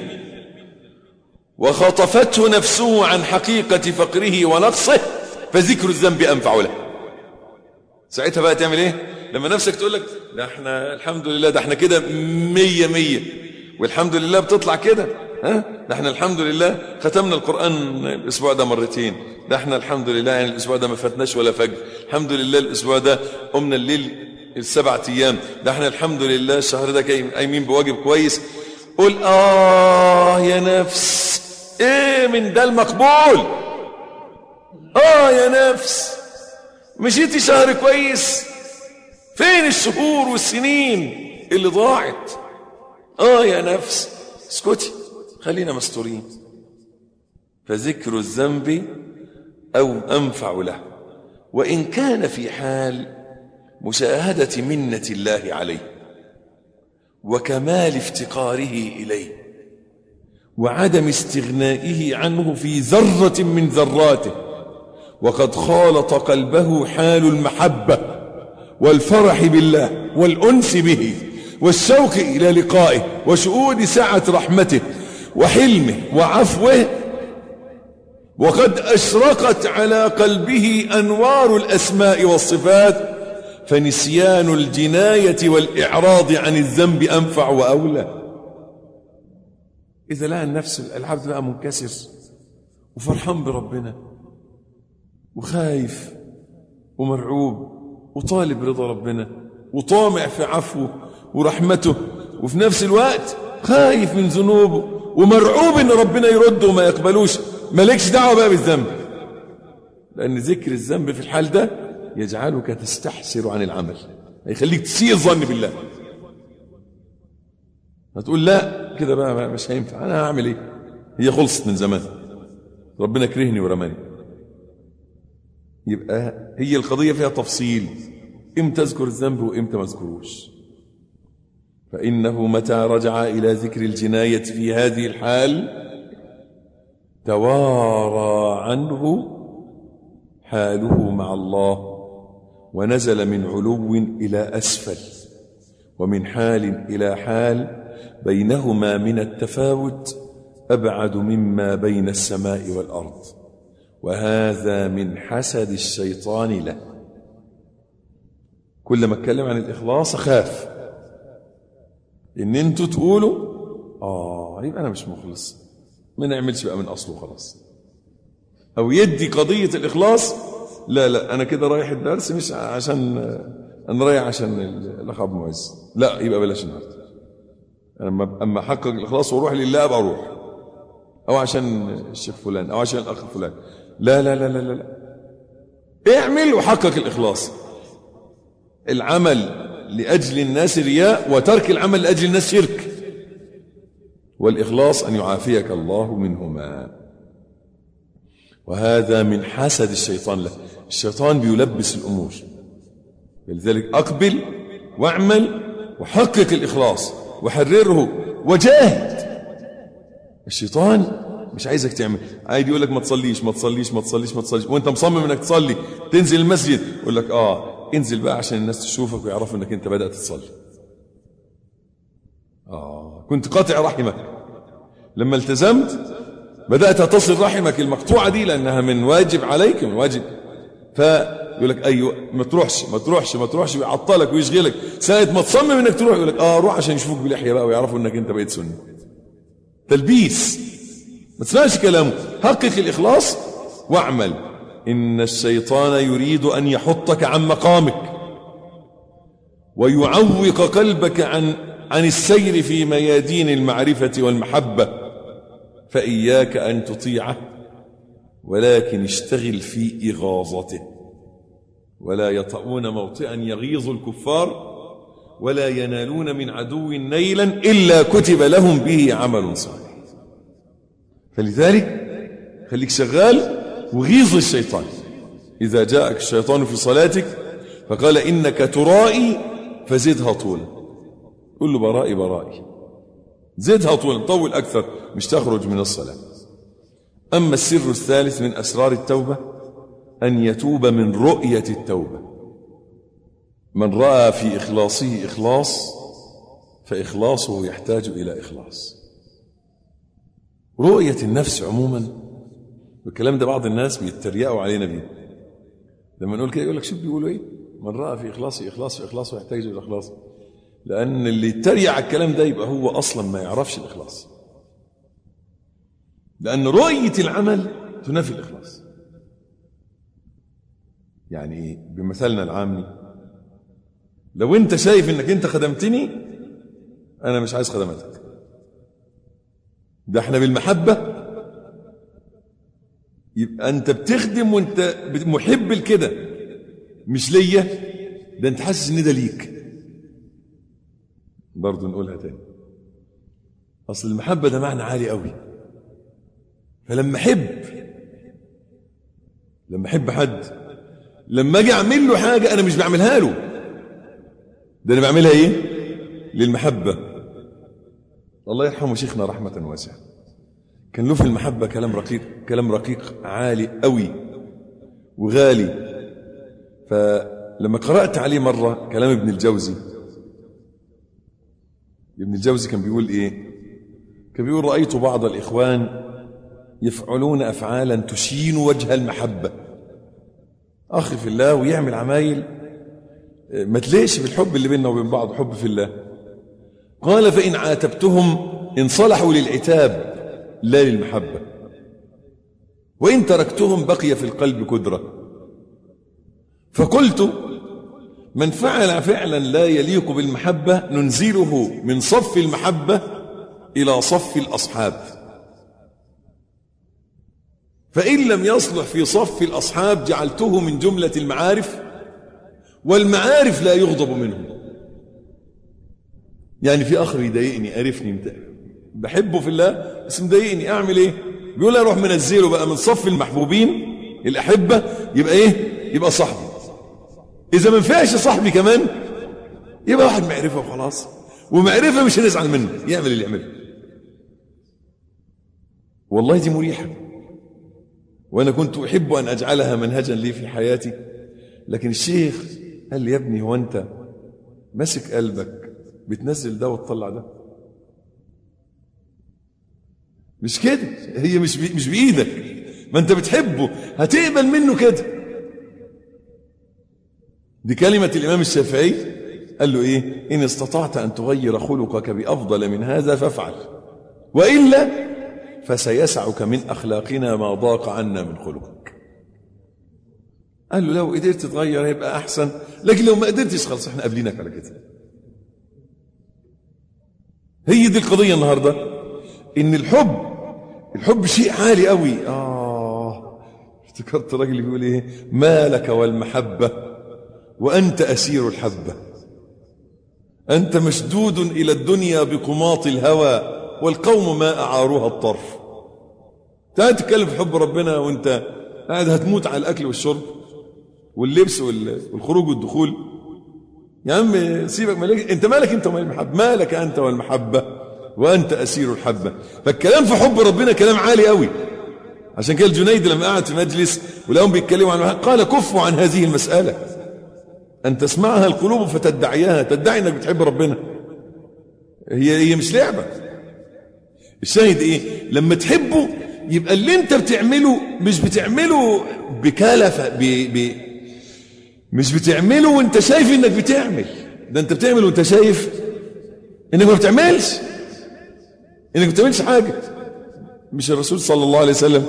وخطفته نفسه عن حقيقة فقره ونقصه، فذكر الذنب أنفع له. ساعتها بقى تعمل ايه؟ لما نفسك تقول لك ده احنا الحمد لله، ده احنا كده 100 والحمد لله بتطلع كده، ده احنا الحمد لله ختمنا القرآن الاسبوع ده مرتين، ده احنا الحمد لله يعني الاسبوع ده ما فاتناش ولا فجر، الحمد لله الاسبوع ده قمنا الليل 7 أيام، ده احنا الحمد لله الشهر ده قايمين بواجب كويس. قول يا نفس، ايه من ده المقبول؟ يا نفس مشيتي شهر كويس، فين الشهور والسنين اللي ضاعت؟ يا نفس اسكتي، خلينا مستورين. فذكر الذنب أو أنفع له، وإن كان في حال مشاهدة منة الله عليه وكمال افتقاره إليه وعدم استغنائه عنه في ذرة من ذراته، وقد خالط قلبه حال المحبة والفرح بالله والأنس به والشوق إلى لقائه وشهود سعة رحمته وحلمه وعفوه، وقد أشرقت على قلبه أنوار الأسماء والصفات، فنسيان الجناية والإعراض عن الذنب أنفع وأولى. إذا لقى النفس العبد بقى منكسر وفرحان بربنا وخايف ومرعوب وطالب رضا ربنا وطامع في عفوه ورحمته، وفي نفس الوقت خايف من ذنوبه ومرعوب ان ربنا يرده وما يقبلوش، مالكش دعوة بقى بالذنب، لأن ذكر الذنب في الحال ده يجعلك تستحسر عن العمل، هيخليك تسيء الظن بالله. هتقول لا كده بقى مش هينفع، أنا هعمل إيه؟ هي خلصت من زمان، ربنا كرهني ورماني. يبقى هي القضية فيها تفصيل، إمتى أذكر الذنب وإمتى ما أذكروش. فإنه متى رجع إلى ذكر الجناية في هذه الحال توارى عنه حاله مع الله، ونزل من علو إلى أسفل، ومن حال إلى حال بينهما من التفاوت أبعد مما بين السماء والأرض، وهذا من حسد الشيطان له. كل ما اتكلم عن الإخلاص خاف إن انتوا تقولوا يبقى أنا مش مخلص، ما نعملش بقى من أصله خلاص، أو يدي قضية الإخلاص لا أنا كده رايح الدرس مش عشان أنا رايح عشان الأخ أبو معز، لا يبقى بلاش النهارده. أنا أما أحقق الإخلاص وأروح لله أبقى أروح، أو عشان الشيخ فلان أو عشان الأخ فلان، لا لا لا لا لا، اعمل وحقق الإخلاص. العمل لأجل الناس رياء، وترك العمل لأجل الناس شرك، والإخلاص أن يعافيك الله منهما. وهذا من حسد الشيطان له، الشيطان بيلبس الأمور، لذلك أقبل واعمل وحقق الإخلاص وحرره وجاهد. الشيطان مش عايزك تعمل، عايز يقول لك ما تصليش ما تصليش ما تصليش ما تصليش، وانت مصمم انك تصلي، تنزل المسجد يقول لك انزل بقى عشان الناس تشوفك ويعرفوا انك انت بدأت تصلي. كنت قاطع رحمك، لما التزمت بدأت تصل رحمك المقطوعة دي لأنها من واجب عليك، من واجب، فيقول لك أيوة ما تروحش ما تروحش ما تروحش، ويعطلك ويشغلك. ساعة ما تصمم انك تروح يقول لك روح عشان يشوفوك بلحية بقى ويعرفوا انك انت بقيت سني. تلبيس، ما تسمعش كلامه، حقق الإخلاص واعمل. إن الشيطان يريد أن يحطك عن مقامك ويعوق قلبك عن السير في ميادين المعرفة والمحبة فإياك أن تطيعه ولكن اشتغل في إغاظته. ولا يطؤون موطئا يغيظ الكفار ولا ينالون من عدو نيلا إلا كتب لهم به عمل صالح. فلذلك خليك شغال وغيظ الشيطان. إذا جاءك الشيطان في صلاتك فقال إنك ترائي فزدها طولا، قل له برائي برائي، زدها طولا، طول أكثر، مش تخرج من الصلاة. أما السر الثالث من أسرار التوبة أن يتوب من رؤية التوبة. من رأى في إخلاصه إخلاص فإخلاصه يحتاج إلى إخلاص. رؤية النفس عموما، والكلام ده بعض الناس بيتريقوا علينا بيه لما نقول كده، يقول لك شو بيقولوا ايه؟ من رأى في إخلاصه إخلاص فإخلاصه يحتاج إلى إخلاص. لأن اللي يتريق على الكلام ده يبقى هو أصلا ما يعرفش الإخلاص، لأن رؤية العمل تنافي الإخلاص. يعني بمثالنا العامي، لو أنت شايف أنك أنت خدمتني، أنا مش عايز خدمتك، ده احنا بالمحبة، يبقى أنت بتخدم وأنت محب لكده، مش ليا، ده أنت حاسس إن ده ليك. برضو نقولها تاني، أصل المحبة ده معنى عالي قوي. فلما أحب حد، لما أجي أعمل له حاجة أنا مش بعملها له، ده أنا بعملها إيه؟ للمحبة. الله يرحمه شيخنا رحمة واسعة، كان له في المحبة كلام رقيق عالي قوي وغالي. فلما قرأت عليه مرة كلام ابن الجوزي كان بيقول إيه؟ كان بيقول رأيت بعض الإخوان يفعلون أفعالا تشين وجه المحبة، أخي في الله، ويعمل عمايل ما تليش بالحب اللي بيننا وبين بعض، حب في الله. قال فإن عاتبتهم انصلحوا للعتاب لا للمحبة، وإن تركتهم بقي في القلب كدرة. فقلت من فعل فعلا لا يليق بالمحبة ننزله من صف المحبة إلى صف الأصحاب، فإن لم يصلح في صف الأصحاب جعلته من جملة المعارف، والمعارف لا يغضب منهم. يعني في أخ يضايقني، قرفني، بحبه في الله بس مضايقني، أعمل إيه؟ بيقول أروح منزله بقى من صف المحبوبين الأحبة، يبقى إيه؟ يبقى صاحبي. إذا ما نفعش صاحبي كمان يبقى واحد معرفة وخلاص، ومعرفة مش هنزعل منه، يعمل اللي يعمله. والله دي مريحة، وأنا كنت أحب أن أجعلها منهجا لي في حياتي. لكن الشيخ قال لي يا ابني، هو أنت ماسك قلبك بتنزل ده وتطلع ده؟ مش كده، هي مش بإيدك، ما أنت بتحبه هتقبل منه كده. دي كلمة الإمام الشافعي، قال له إيه؟ إن استطعت أن تغير خلقك بأفضل من هذا فافعل، وإلا فسيسعك من أخلاقنا ما ضاق عنا من خلقك. قال له لو قدرت تغير هيبقى أحسن، لكن لو ما قدرتش خلاص احنا قابلينك على كده. هي دي القضية النهاردة، إن الحب شيء عالي قوي. افتكرت راجل بيقول إيه؟ ما لك والمحبة وأنت أسير الحبة، أنت مشدود إلى الدنيا بقماط الهوى والقوم ما أعاروها الطرف. تعال تتكلم في حب ربنا وانت قاعد هتموت على الأكل والشرب واللبس والخروج والدخول. يا عم سيبك، مالك انت، مالك انت ومال المحبة، مالك أنت والمحبة وأنت أسير الحبة. فالكلام في حب ربنا كلام عالي قوي. عشان كده الجنيد لما قعد في مجلس ولهم بيتكلموا عن قال كفوا عن هذه المسألة، أن تسمعها القلوب فتدعيها، تدعي أنك بتحب ربنا. هي مش لعبة. الشاهد إيه؟ لما تحبه يبقى اللي أنت بتعمله مش بتعمله بكلفة، مش بتعمله وأنت شايف أنك بتعمل، ده أنت بتعمل وأنت شايف أنك ما بتعملش، أنك ما بتعملش حاجة. مش الرسول صلى الله عليه وسلم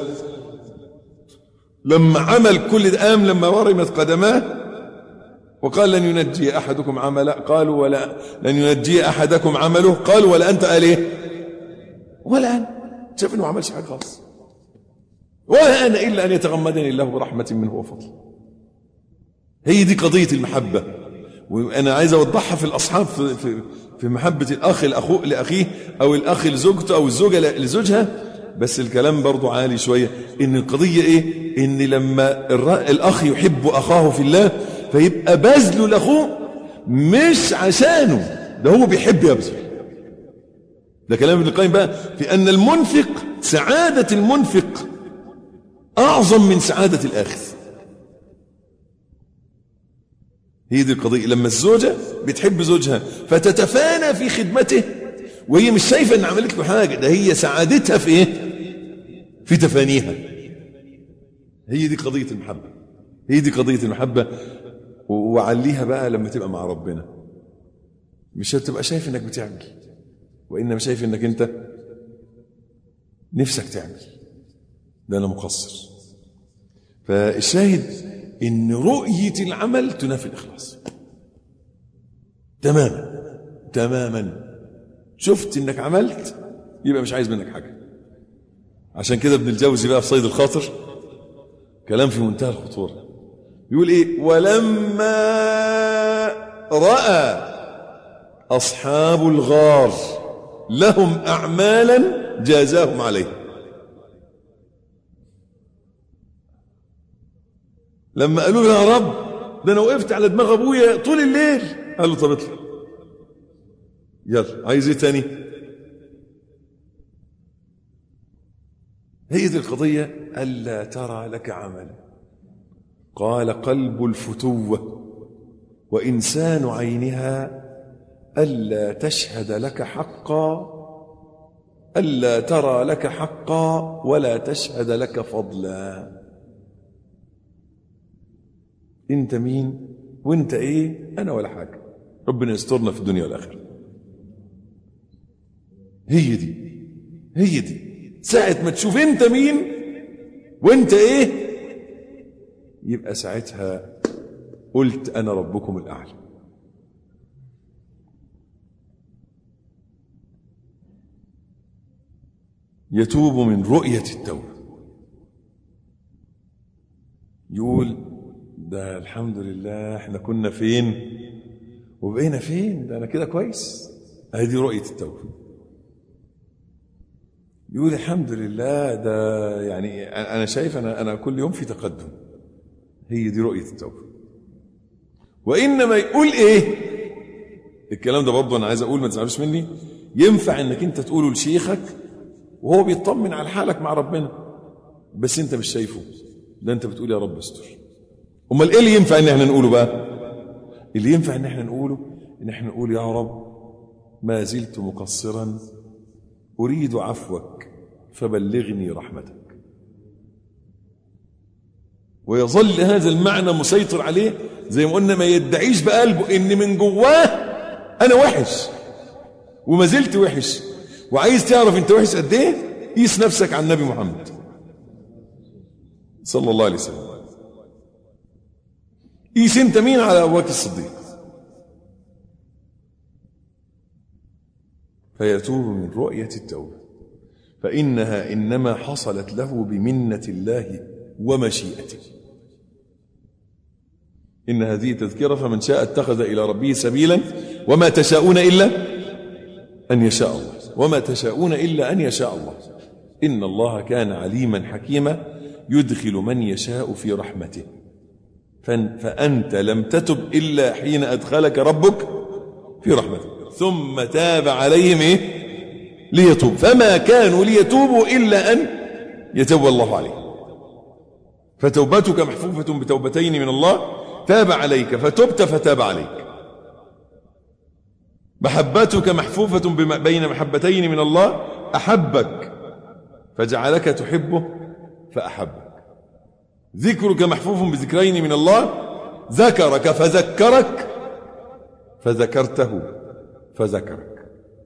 لما عمل كل ده قام لما ورمت قدماه وقال لن ينجي أحدكم عمله، قالوا ولا لن ينجي أحدكم عمله، قالوا ولا أنت قال إيه؟ ولا أنا. شاف انه ما عملش حاجه خالص. ولا انا الا ان يتغمدني الله برحمه منه وفضل. هي دي قضيه المحبه، وانا عايز اوضحها في الاصحاب في محبه الاخ لاخيه، او الاخ لزوجته، او الزوجه لزوجها. بس الكلام برضو عالي شويه. ان القضيه ايه؟ ان لما الاخ يحب اخاه في الله فيبقى بذله لاخوه مش عشانه، ده هو بيحب يبذل. ده كلام ابن القيم بقى في ان المنفق، سعاده المنفق اعظم من سعاده الاخذ. هي دي القضيه. لما الزوجه بتحب زوجها فتتفانى في خدمته، وهي مش شايفه ان عملت له حاجه، ده هي سعادتها في ايه؟ في تفانيها. هي دي قضيه المحبه. هي دي قضيه المحبه. وعليها بقى لما تبقى مع ربنا، مش هتبقى شايف انك بتعمل، وانما شايف انك انت نفسك تعمل، ده انا مقصر. فالشاهد ان رؤيه العمل تنافي الاخلاص تماما تماما. شفت انك عملت يبقى مش عايز منك حاجه. عشان كده ابن الجوزي بقى في صيد الخاطر كلام في منتهى الخطوره، يقول ايه؟ ولما راى اصحاب الغار لهم اعمالا جازاهم عليه. لما قالوا له يا رب ده انا وقفت على دماغ ابويا طول الليل، قال له طب اطلع يلا، عايز ايه تاني؟ هي دي القضيه. الا ترى لك عملا، قال قلب الفتوه وانسان عينها الا تشهد لك حقا، الا ترى لك حقا ولا تشهد لك فضلا. انت مين وانت ايه؟ انا ولا حاجه، ربنا يسترنا في الدنيا والاخره. هي دي ساعه ما تشوف انت مين وانت ايه، يبقى ساعتها قلت انا ربكم الاعلى. يتوب من رؤيه التوبه، يقول ده الحمد لله احنا كنا فين وبقينا فين، ده انا كده كويس. هذه رؤيه التوبه. يقول الحمد لله ده يعني انا شايف انا كل يوم في تقدم. هي دي رؤيه التوبه. وانما يقول ايه الكلام ده برضه؟ انا عايز اقول ما تزعلوش مني، ينفع انك انت تقوله لشيخك وهو بيطمن على حالك مع ربنا بس انت مش شايفه، ده انت بتقول يا رب استر. امال ايه اللي ينفع ان احنا نقوله بقى؟ اللي ينفع ان احنا نقوله ان احنا نقول يا رب ما زلت مقصرا اريد عفوك فبلغني رحمتك. ويظل هذا المعنى مسيطر عليه زي ما قلنا، ما يدعيش بقلبه ان من جواه انا وحش وما زلت وحش. وعايز تعرف انت وحش قد ايه؟ قيس نفسك على النبي محمد صلى الله عليه وسلم. قيس انت مين على ابو بكر الصديق. فيتوب من رؤية التوبة، فإنها إنما حصلت له بمنة الله ومشيئته. إن هذه تذكرة فمن شاء اتخذ إلى ربه سبيلا وما تشاءون إلا أن يشاء الله، وما تشاءون إلا أن يشاء الله. إن الله كان عليما حكيما يدخل من يشاء في رحمته. فأنت لم تتب إلا حين أدخلك ربك في رحمته ثم تاب عليهم إيه؟ ليتوب، فما كانوا ليتوبوا إلا أن يتوب الله عليه. فتوبتك محفوفة بتوبتين من الله، تاب عليك فتبت فتاب عليك. محبتك محفوفة بين محبتين من الله، أحبك فجعلك تحبه فأحبك. ذكرك محفوف بذكرين من الله، ذكرك فذكرك فذكرته فذكرك.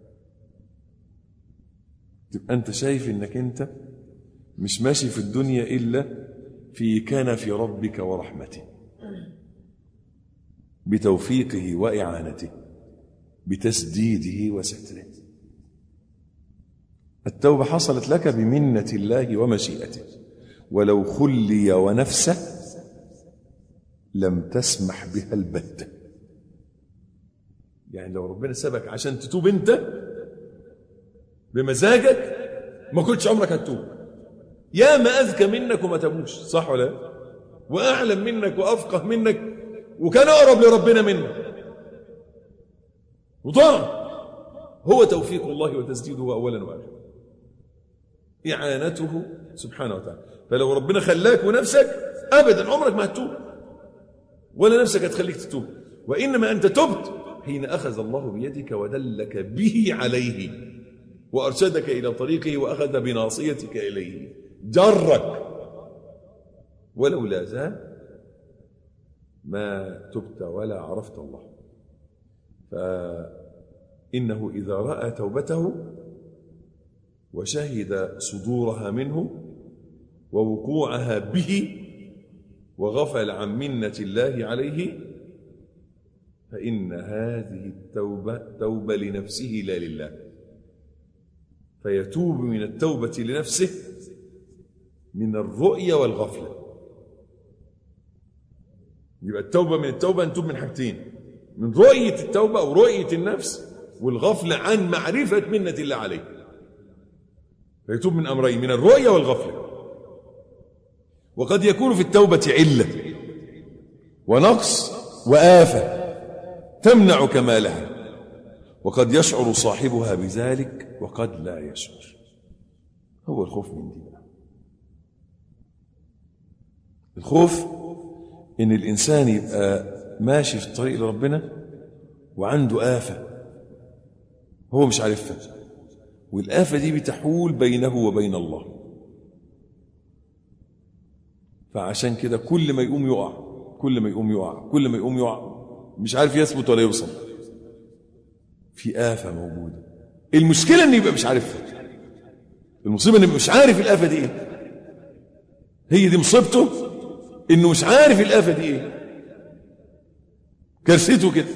تبقى أنت شايف إنك أنت مش ماشي في الدنيا إلا في كنف ربك ورحمته، بتوفيقه وإعانته، بتسديده وستره. التوبة حصلت لك بمنة الله ومشيئته، ولو خلي ونفسه لم تسمح بها البتة. يعني لو ربنا سبك عشان تتوب انت بمزاجك ما كنتش عمرك هتتوب. يا ما أذكى منك وما تابوش، صح ولا لا؟ وأعلم منك وأفقه منك وكان أقرب لربنا منك وضاع. هو توفيق الله وتسديده أولا وآخرا، إعانته سبحانه وتعالى. فلو ربنا خلاك ونفسك أبدا عمرك ما هتتوب ولا نفسك هتخليك تتوب، وإنما أنت تبت حين أخذ الله بيدك ودلك به عليه وأرشدك إلى طريقه وأخذ بناصيتك إليه، جرك. ولولا ذا ما تبت ولا عرفت الله. فإنه إذا رأى توبته وشهد صدورها منه ووقوعها به وغفل عن منة الله عليه، فإن هذه التوبة توبة لنفسه لا لله، فيتوب من التوبة لنفسه من الرؤية والغفلة. يبقى التوبة من التوبة نتوب من حاجتين: من رؤية التوبة أو رؤية النفس، والغفلة عن معرفة منة الله عليه. فيتوب من أمرين: من الرؤية والغفلة. وقد يكون في التوبة علة ونقص وآفة تمنع كمالها، وقد يشعر صاحبها بذلك وقد لا يشعر. هو الخوف من دي. الخوف إن الإنسان يبقى ماشي في الطريق لربنا وعنده آفة هو مش عارفها، والآفة دي بتحول بينه وبين الله. فعشان كده كل ما يقوم يقع، كل ما يقوم يقع، كل ما يقوم يقع، مش عارف يثبت ولا يوصل. في آفة موجودة. المشكلة إنه يبقى مش عارفها. المصيبة إنه مش عارف الآفة دي إيه. هي دي مصيبته، إنه مش عارف الآفة دي إيه. كارثته كده.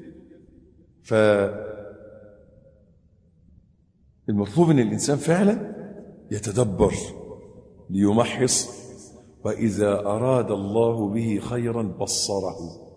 فالمطلوب إن الإنسان فعلا يتدبر ليمحص، وإذا أراد الله به خيرا بصره.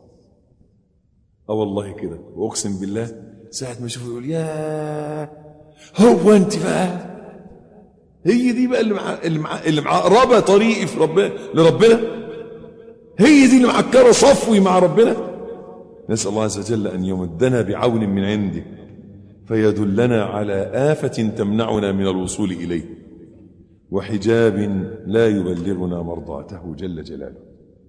والله كده، وأقسم بالله ساعة ما يشوفه يقول: يا هو أنت بقى، هي دي بقى اللي معقربة طريقي في لربنا، هي دي اللي معكرة صفوي مع ربنا. نسأل الله عز وجل أن يمدنا بعون من عنده فيدلنا على آفة تمنعنا من الوصول إليه، وحجاب لا يبلغنا مرضاته جل جلاله.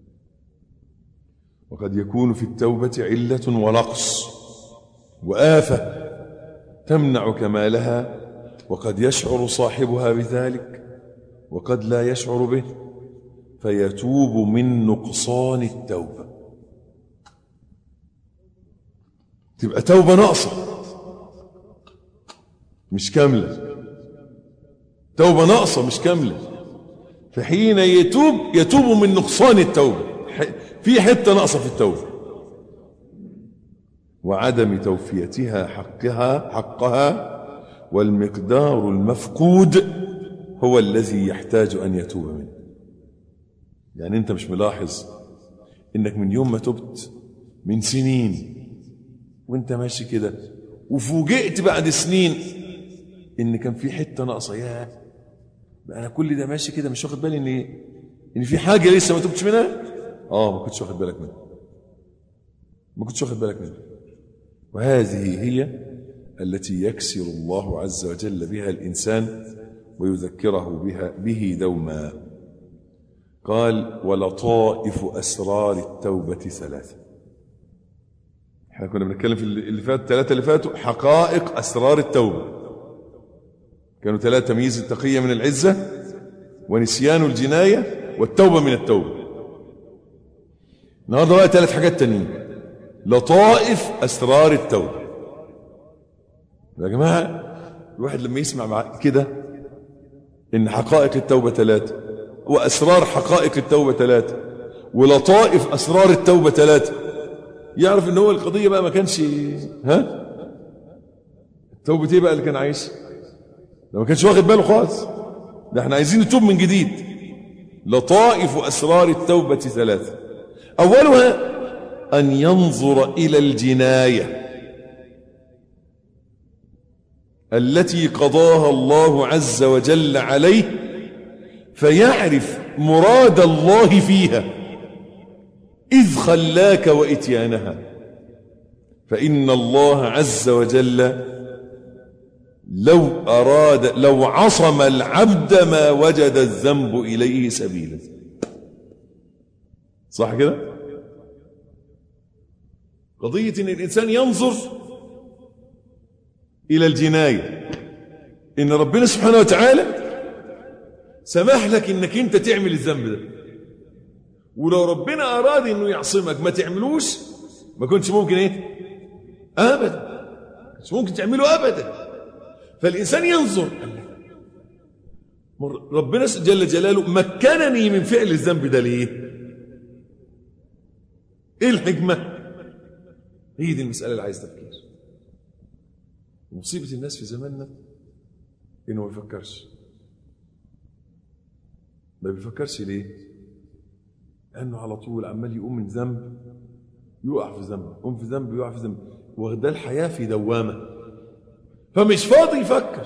وقد يكون في التوبة علة ونقص وآفة تمنع كمالها، وقد يشعر صاحبها بذلك وقد لا يشعر به، فيتوب من نقصان التوبة. تبقى توبة ناقصة مش كاملة، توبة ناقصة مش كاملة. فحين يتوب من نقصان التوبة، في حتة ناقصة في التوبة، وعدم توفيتها حقها، والمقدار المفقود هو الذي يحتاج أن يتوب منه. يعني أنت مش ملاحظ إنك من يوم ما تبت من سنين وانت ماشي كده، وفوجئت بعد سنين إن كان في حتة ناقصة؟ ياه، أنا كل ده ماشي كده مش واخد بالي إن في حاجة لسه ما تبتش منها. ما كنتش واخد بالك منها، ما كنتش واخد بالك منها. وهذه هي التي يكسر الله عز وجل بها الإنسان ويذكره به دوما. قال: ولطائف أسرار التوبة ثلاثة. احنا كنا بنتكلم في اللي فات، ثلاثة اللي فاتوا حقائق أسرار التوبة كانوا ثلاثة: تمييز التقية من العزة، ونسيان الجناية، والتوبة من التوبة. النهارده بقى ثلاث حاجات تانيين: لطائف أسرار التوبة. يا جماعة الواحد لما يسمع كده إن حقائق التوبة ثلاثة، وأسرار حقائق التوبة ثلاثة، ولطائف أسرار التوبة ثلاثة، يعرف إن هو القضية بقى ما كانش التوبة ايه بقى اللي كان عايش؟ ده ما كانش واخد باله خالص. ده احنا عايزين نتوب من جديد. لطائف أسرار التوبة 3. أولها أن ينظر إلى الجناية التي قضاها الله عز وجل عليه فيعرف مراد الله فيها إذ خلاك وإتيانها. فإن الله عز وجل لو عصم العبد ما وجد الذنب إليه سبيلا. صح كده؟ قضية إن الإنسان ينظر إلى الجناية، إن ربنا سبحانه وتعالى سمح لك إنك أنت تعمل الذنب ده، ولو ربنا أراد إنه يعصمك ما تعملوش ما كنتش ممكن أبدا، مش ممكن تعمله أبدا. فالإنسان ينظر، ربنا جل جلاله مكنني من فعل الذنب ده ليه؟ إيه الحكمة؟ هي دي المسألة اللي عايز تفكير. مصيبة الناس في زماننا إنه ما يفكرش. ما بيفكرش ليه؟ لأنه على طول عمال يقوم من ذنب يقع في ذنب، يقوم في ذنب يقع في ذنب، واخد الحياة في دوامة، فمش فاضي يفكر.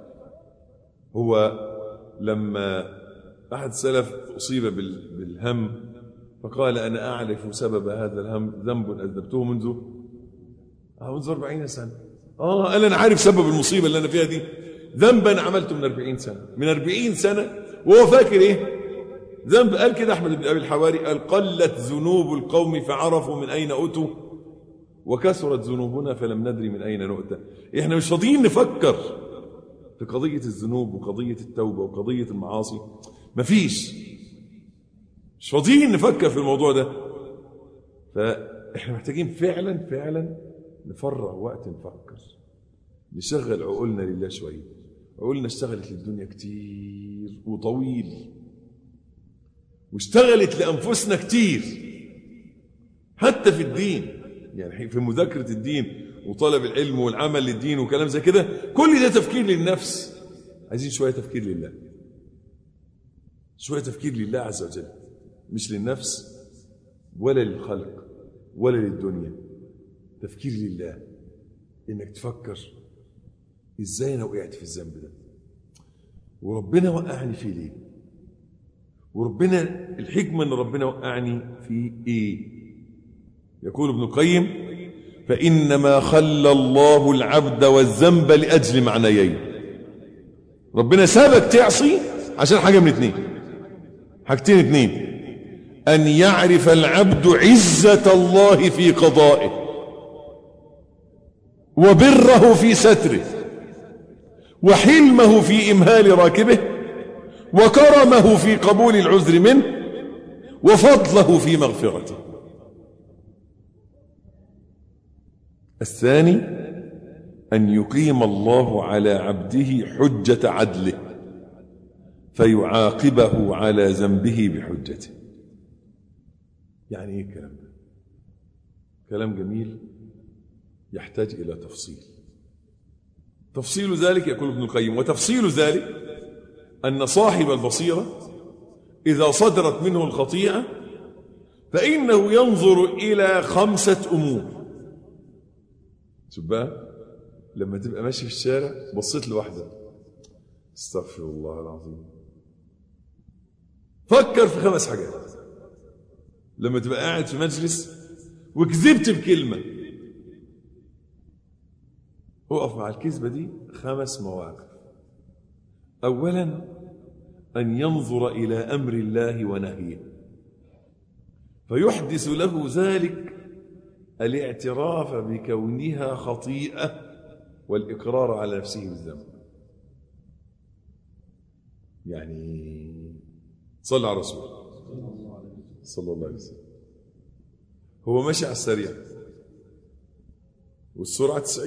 هو لما أحد السلف أصيب بالهم فقال أنا أعرف سبب هذا الهم، ذنب أذنبته منذ 40 سنة. قال أنا عارف سبب المصيبة اللي أنا فيها دي، ذنبا عملته من 40 سنة، من 40 سنة وهو فاكر ذنب. قال كده أحمد بن أبي الحواري، قال قلت ذنوب القوم فعرفوا من أين أتوا وكثرت ذنوبنا فلم ندري من أين نؤتى. إحنا مش فاضيين نفكر في قضية الذنوب وقضية التوبة وقضية المعاصي، مفيش، مش فاضيين نفكر في الموضوع ده. فإحنا محتاجين فعلا نفرغ وقت نفكر، نشغل عقولنا لله شوية. عقولنا اشتغلت للدنيا كتير وطويل، واشتغلت لأنفسنا كتير، حتى في الدين، يعني في مذاكرة الدين وطلب العلم والعمل للدين وكلام زي كده، كل ده تفكير للنفس. عايزين شوية تفكير لله، شوية تفكير لله عز وجل، مش للنفس ولا للخلق ولا للدنيا. تفكير لله، انك تفكر ازاي انا وقعت في الذنب ده، وربنا وقعني فيه ليه، وربنا الحكمة ان ربنا وقعني في ايه. يقول ابن القيم فإنما خلى الله العبد والذنب لأجل معنيين. ربنا سابك تعصي عشان حاجة من اتنين، حاجتين اتنين: أن يعرف العبد عزة الله في قضائه، وبره في ستره، وحلمه في إمهال راكبه، وكرمه في قبول العذر منه، وفضله في مغفرته. الثاني أن يقيم الله على عبده حجة عدله فيعاقبه على ذنبه بحجته. يعني ايه الكلام ده؟ كلام جميل يحتاج إلى تفصيل ذلك يقول ابن القيم: وتفصيل ذلك أن صاحب البصيرة إذا صدرت منه الخطيئة فإنه ينظر إلى 5 أمور. شوف بقى، لما تبقى ماشي في الشارع بصيت لوحدك، استغفر الله العظيم، فكر في 5 حاجات. لما تبقى قاعد في مجلس وكذبت بكلمة، اقف مع الكذبة دي 5 مواقف. أولا أن ينظر إلى أمر الله ونهيه فيحدث له ذلك الاعتراف بكونها خطيئة والإقرار على نفسه بالذنب. يعني صلى على رسول صلى الله عليه وسلم، هو ماشي على السريع والسرعة 90،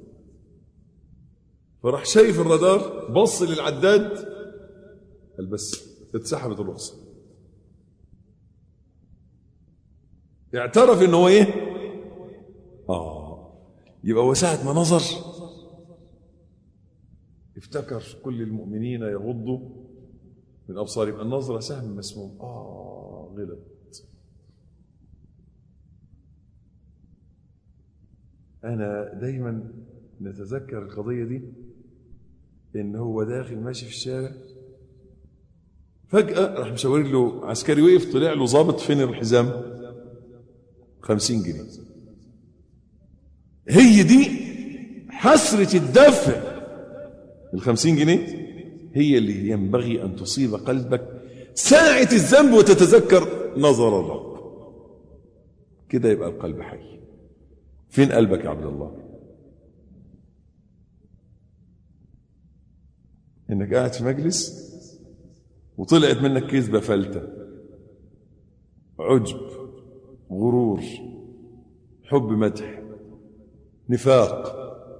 فراح شايف الرادار، بص للعداد، قال بس اتسحبت الرخصة. اعترف انه ايه؟ يبقى هو ساعة ما نظر افتكر كل المؤمنين يغضوا من أبصارهم. النظرة سهم مسموم. غلط. أنا دايما نتذكر القضية دي، إن هو داخل ماشي في الشارع، فجأة راح مشاور له عسكري، وقف طلع له ضابط، فين الحزام؟ 50 جنيه. هي دي حسرة الدفع. 50 جنيه هي اللي ينبغي أن تصيب قلبك ساعة الذنب وتتذكر نظر الرب، كده يبقى القلب حي. فين قلبك يا عبد الله؟ انك قاعد في مجلس وطلعت منك كذبة فلتة، عجب، غرور، حب مدح، نفاق،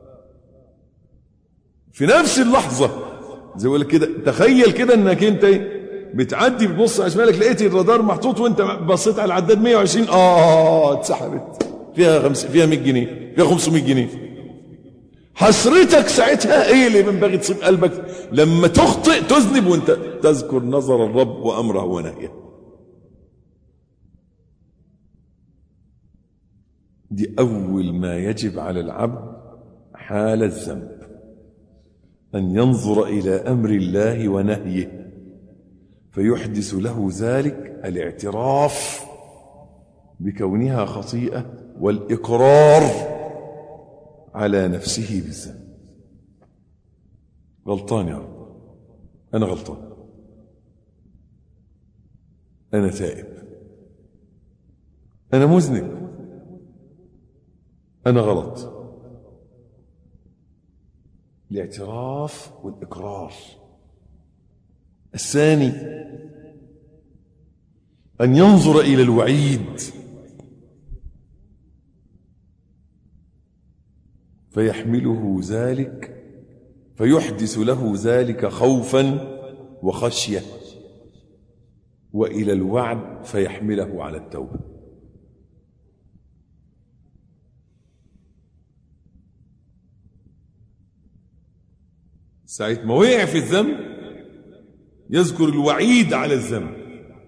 في نفس اللحظة زي ما كده. تخيل كده انك انت بتعدي بتبص على شمالك، لقيت الرادار محطوط وانت بصيت على العداد 120، اتسحبت فيها 100 جنيه، فيها 500 جنيه. حسرتك ساعتها ايه اللي ينبغي تصيب قلبك لما تخطئ تذنب وانت تذكر نظر الرب وامره ونهيه؟ دي اول ما يجب على العبد حال الذنب، ان ينظر الى امر الله ونهيه، فيحدث له ذلك الاعتراف بكونها خطيئة والإقرار على نفسه بالذنب. غلطان يا رب، أنا غلطان، أنا تائب، أنا مذنب، أنا غلط. الاعتراف والإقرار. الثاني أن ينظر إلى الوعيد فيحمله ذلك، فيحدث له ذلك خوفا وخشية، وإلى الوعد فيحمله على التوبة. ساعة ما وقع في الذنب يذكر الوعيد على الذنب،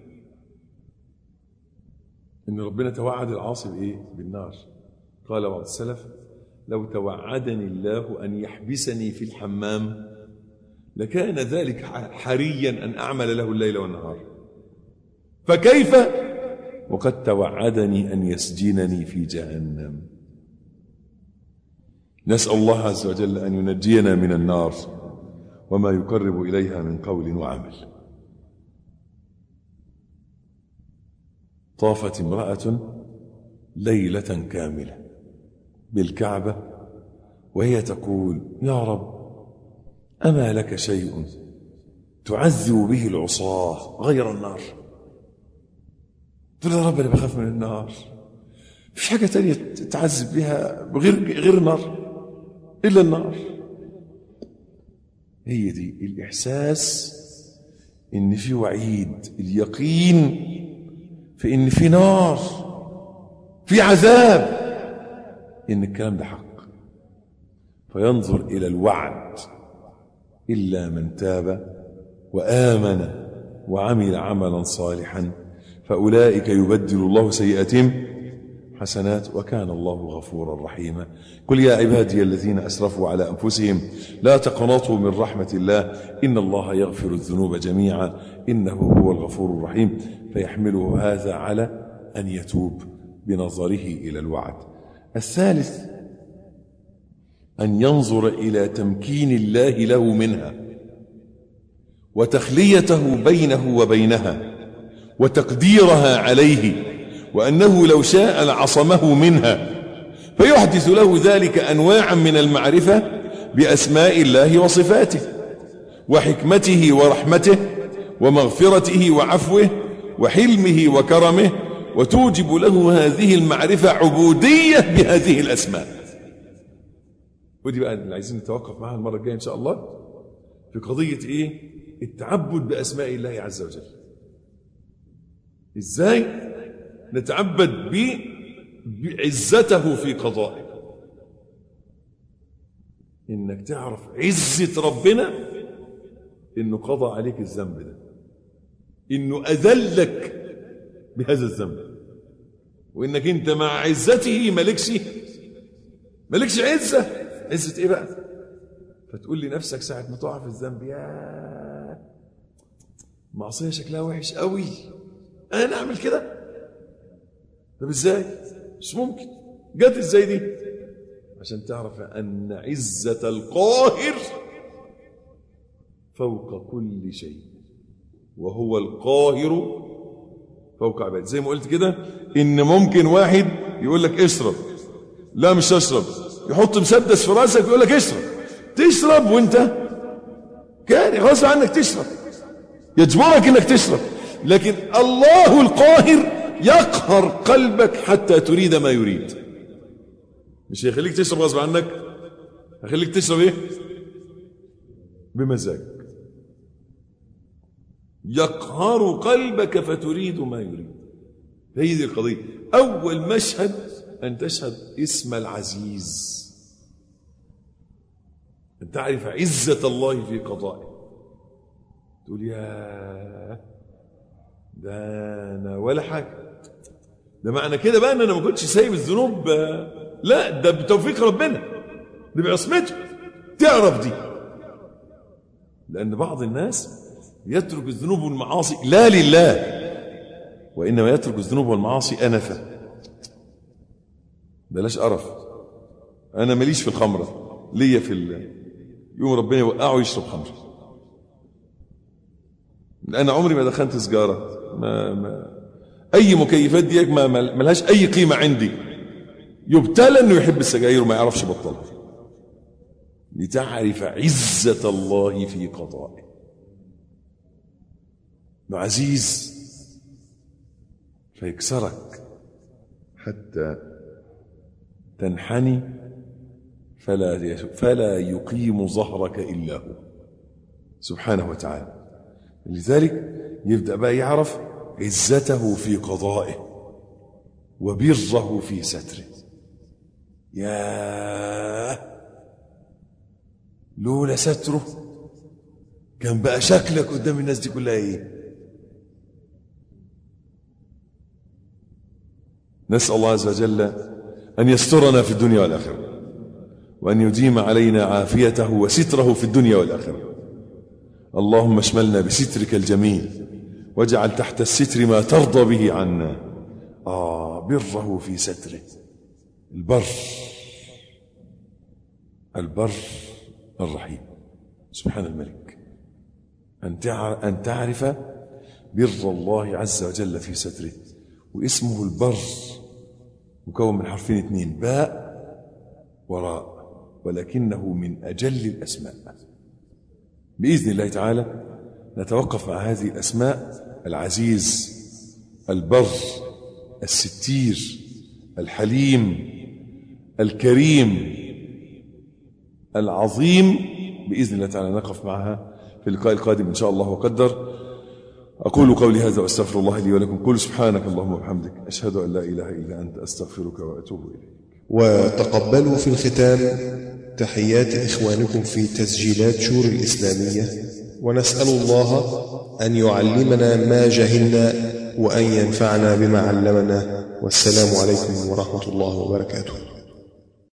إن ربنا توعد العاصي بإيه؟ بالنار. قال بعض السلف: لو توعدني الله أن يحبسني في الحمام لكان ذلك حريا أن أعمل له الليل والنهار، فكيف وقد توعدني أن يسجنني في جهنم. نسأل الله عز وجل أن ينجينا من النار وما يقرب إليها من قول وعمل. طافت امرأة ليلة كاملة بالكعبة وهي تقول: يا رب، أما لك شيء تعذب به العصاة غير النار؟ تقول: يا رب، أنا بخاف من النار، مفيش حاجة تانية تعذب بها غير النار إلا النار. هي دي الإحساس إن في وعيد، اليقين في إن في نار، في عذاب، إن الكلام ده حق. فينظر إلى الوعد: إلا من تاب وآمن وعمل عملا صالحا فأولئك يبدل الله سيئاتهم حسنات وكان الله غفورا رحيما. قل يا عبادي الذين أسرفوا على أنفسهم لا تقنطوا من رحمة الله إن الله يغفر الذنوب جميعا إنه هو الغفور الرحيم. فيحمله هذا على أن يتوب بنظره إلى الوعد. الثالث أن ينظر إلى تمكين الله له منها وتخليته بينه وبينها وتقديرها عليه، وأنه لو شاء لعصمه منها، فيحدث له ذلك أنواعا من المعرفة بأسماء الله وصفاته وحكمته ورحمته ومغفرته وعفوه وحلمه وكرمه، وتوجب له هذه المعرفة عبودية بهذه الأسماء. ودي بقى اللي عايزين نتوقف معها المرة الجاية إن شاء الله، في قضية إيه؟ التعبد بأسماء الله عز وجل. إزاي نتعبد بعزته في قضائه؟ إنك تعرف عزة ربنا إنه قضى عليك الذنب ده، إنه أذلك بهذا الذنب، وإنك أنت مع عزته مالكش عزة إيه بقى؟ فتقول لنفسك ساعة ما تقع في الذنب، يا معصية شكلها وحش قوي، أنا أعمل كده؟ طب إزاي؟ مش ممكن. جت إزاي دي؟ عشان تعرف أن عزة القاهر فوق كل شيء، وهو القاهر فوق عباده. زي ما قلت كده إن ممكن واحد يقول لك اشرب، لا مش هشرب، يحط مسدس في راسك ويقول لك اشرب، تشرب وانت كان غصب عنك تشرب، يجبرك انك تشرب. لكن الله القاهر يقهر قلبك حتى تريد ما يريد. مش هيخليك تشرب غصب عنك، هيخليك تشرب ايه؟ بمزاجك. يقهر قلبك فتريد ما يريد. هي دي القضية. أول مشهد أن تشهد اسم العزيز، أن تعرف عزة الله في قضائه. تقول يا ده أنا ولا حاجة، ده معنى كده بقى أن أنا ما كنتش سايب الذنوب، لا ده بتوفيق ربنا، ده بعصمته. تعرف دي، لأن بعض الناس يترك الذنوب والمعاصي لا لله، وإنما يترك الذنوب والمعاصي أنفة. بلاش قرف، أنا ماليش في الخمرة، ليا في يوم ربنا يوقعه يشرب خمرة. أنا عمري ما دخلت سجارة، أي مكيفات دي ما لهاش أي قيمة عندي. يبتلى أنه يحب السجاير وما يعرفش بطلها، لتعرف عزة الله في قضائه. عزيز فيكسرك حتى تنحني فلا يقيم ظهرك إلا هو سبحانه وتعالى. لذلك يبدأ بقى يعرف عزته في قضائه وبره في ستره. يا لولا ستره كان بقى شكلك قدام الناس دي كلها ايه؟ نسأل الله عز وجل أن يسترنا في الدنيا والآخرة، وأن يديم علينا عافيته وستره في الدنيا والآخرة. اللهم اشملنا بسترك الجميل، واجعل تحت الستر ما ترضى به عنا. بره في ستره. البر الرحيم سبحان الملك. أن تعرف بر الله عز وجل في ستره. واسمه البر مكون من حرفين 2 باء وراء، ولكنه من أجل الأسماء. بإذن الله تعالى نتوقف مع هذه الأسماء: العزيز، البر، الستير، الحليم، الكريم، العظيم. بإذن الله تعالى نقف معها في اللقاء القادم إن شاء الله وقدر. أقول قولي هذا وأستغفر الله لي ولكم. قل سبحانك اللهم وبحمدك، أشهد أن لا إله إلا أنت، أستغفرك وأتوب إليك. وتقبلوا في الختام تحيات إخوانكم في تسجيلات شور الإسلامية، ونسأل الله أن يعلمنا ما جهلنا وأن ينفعنا بما علمنا. والسلام عليكم ورحمة الله وبركاته.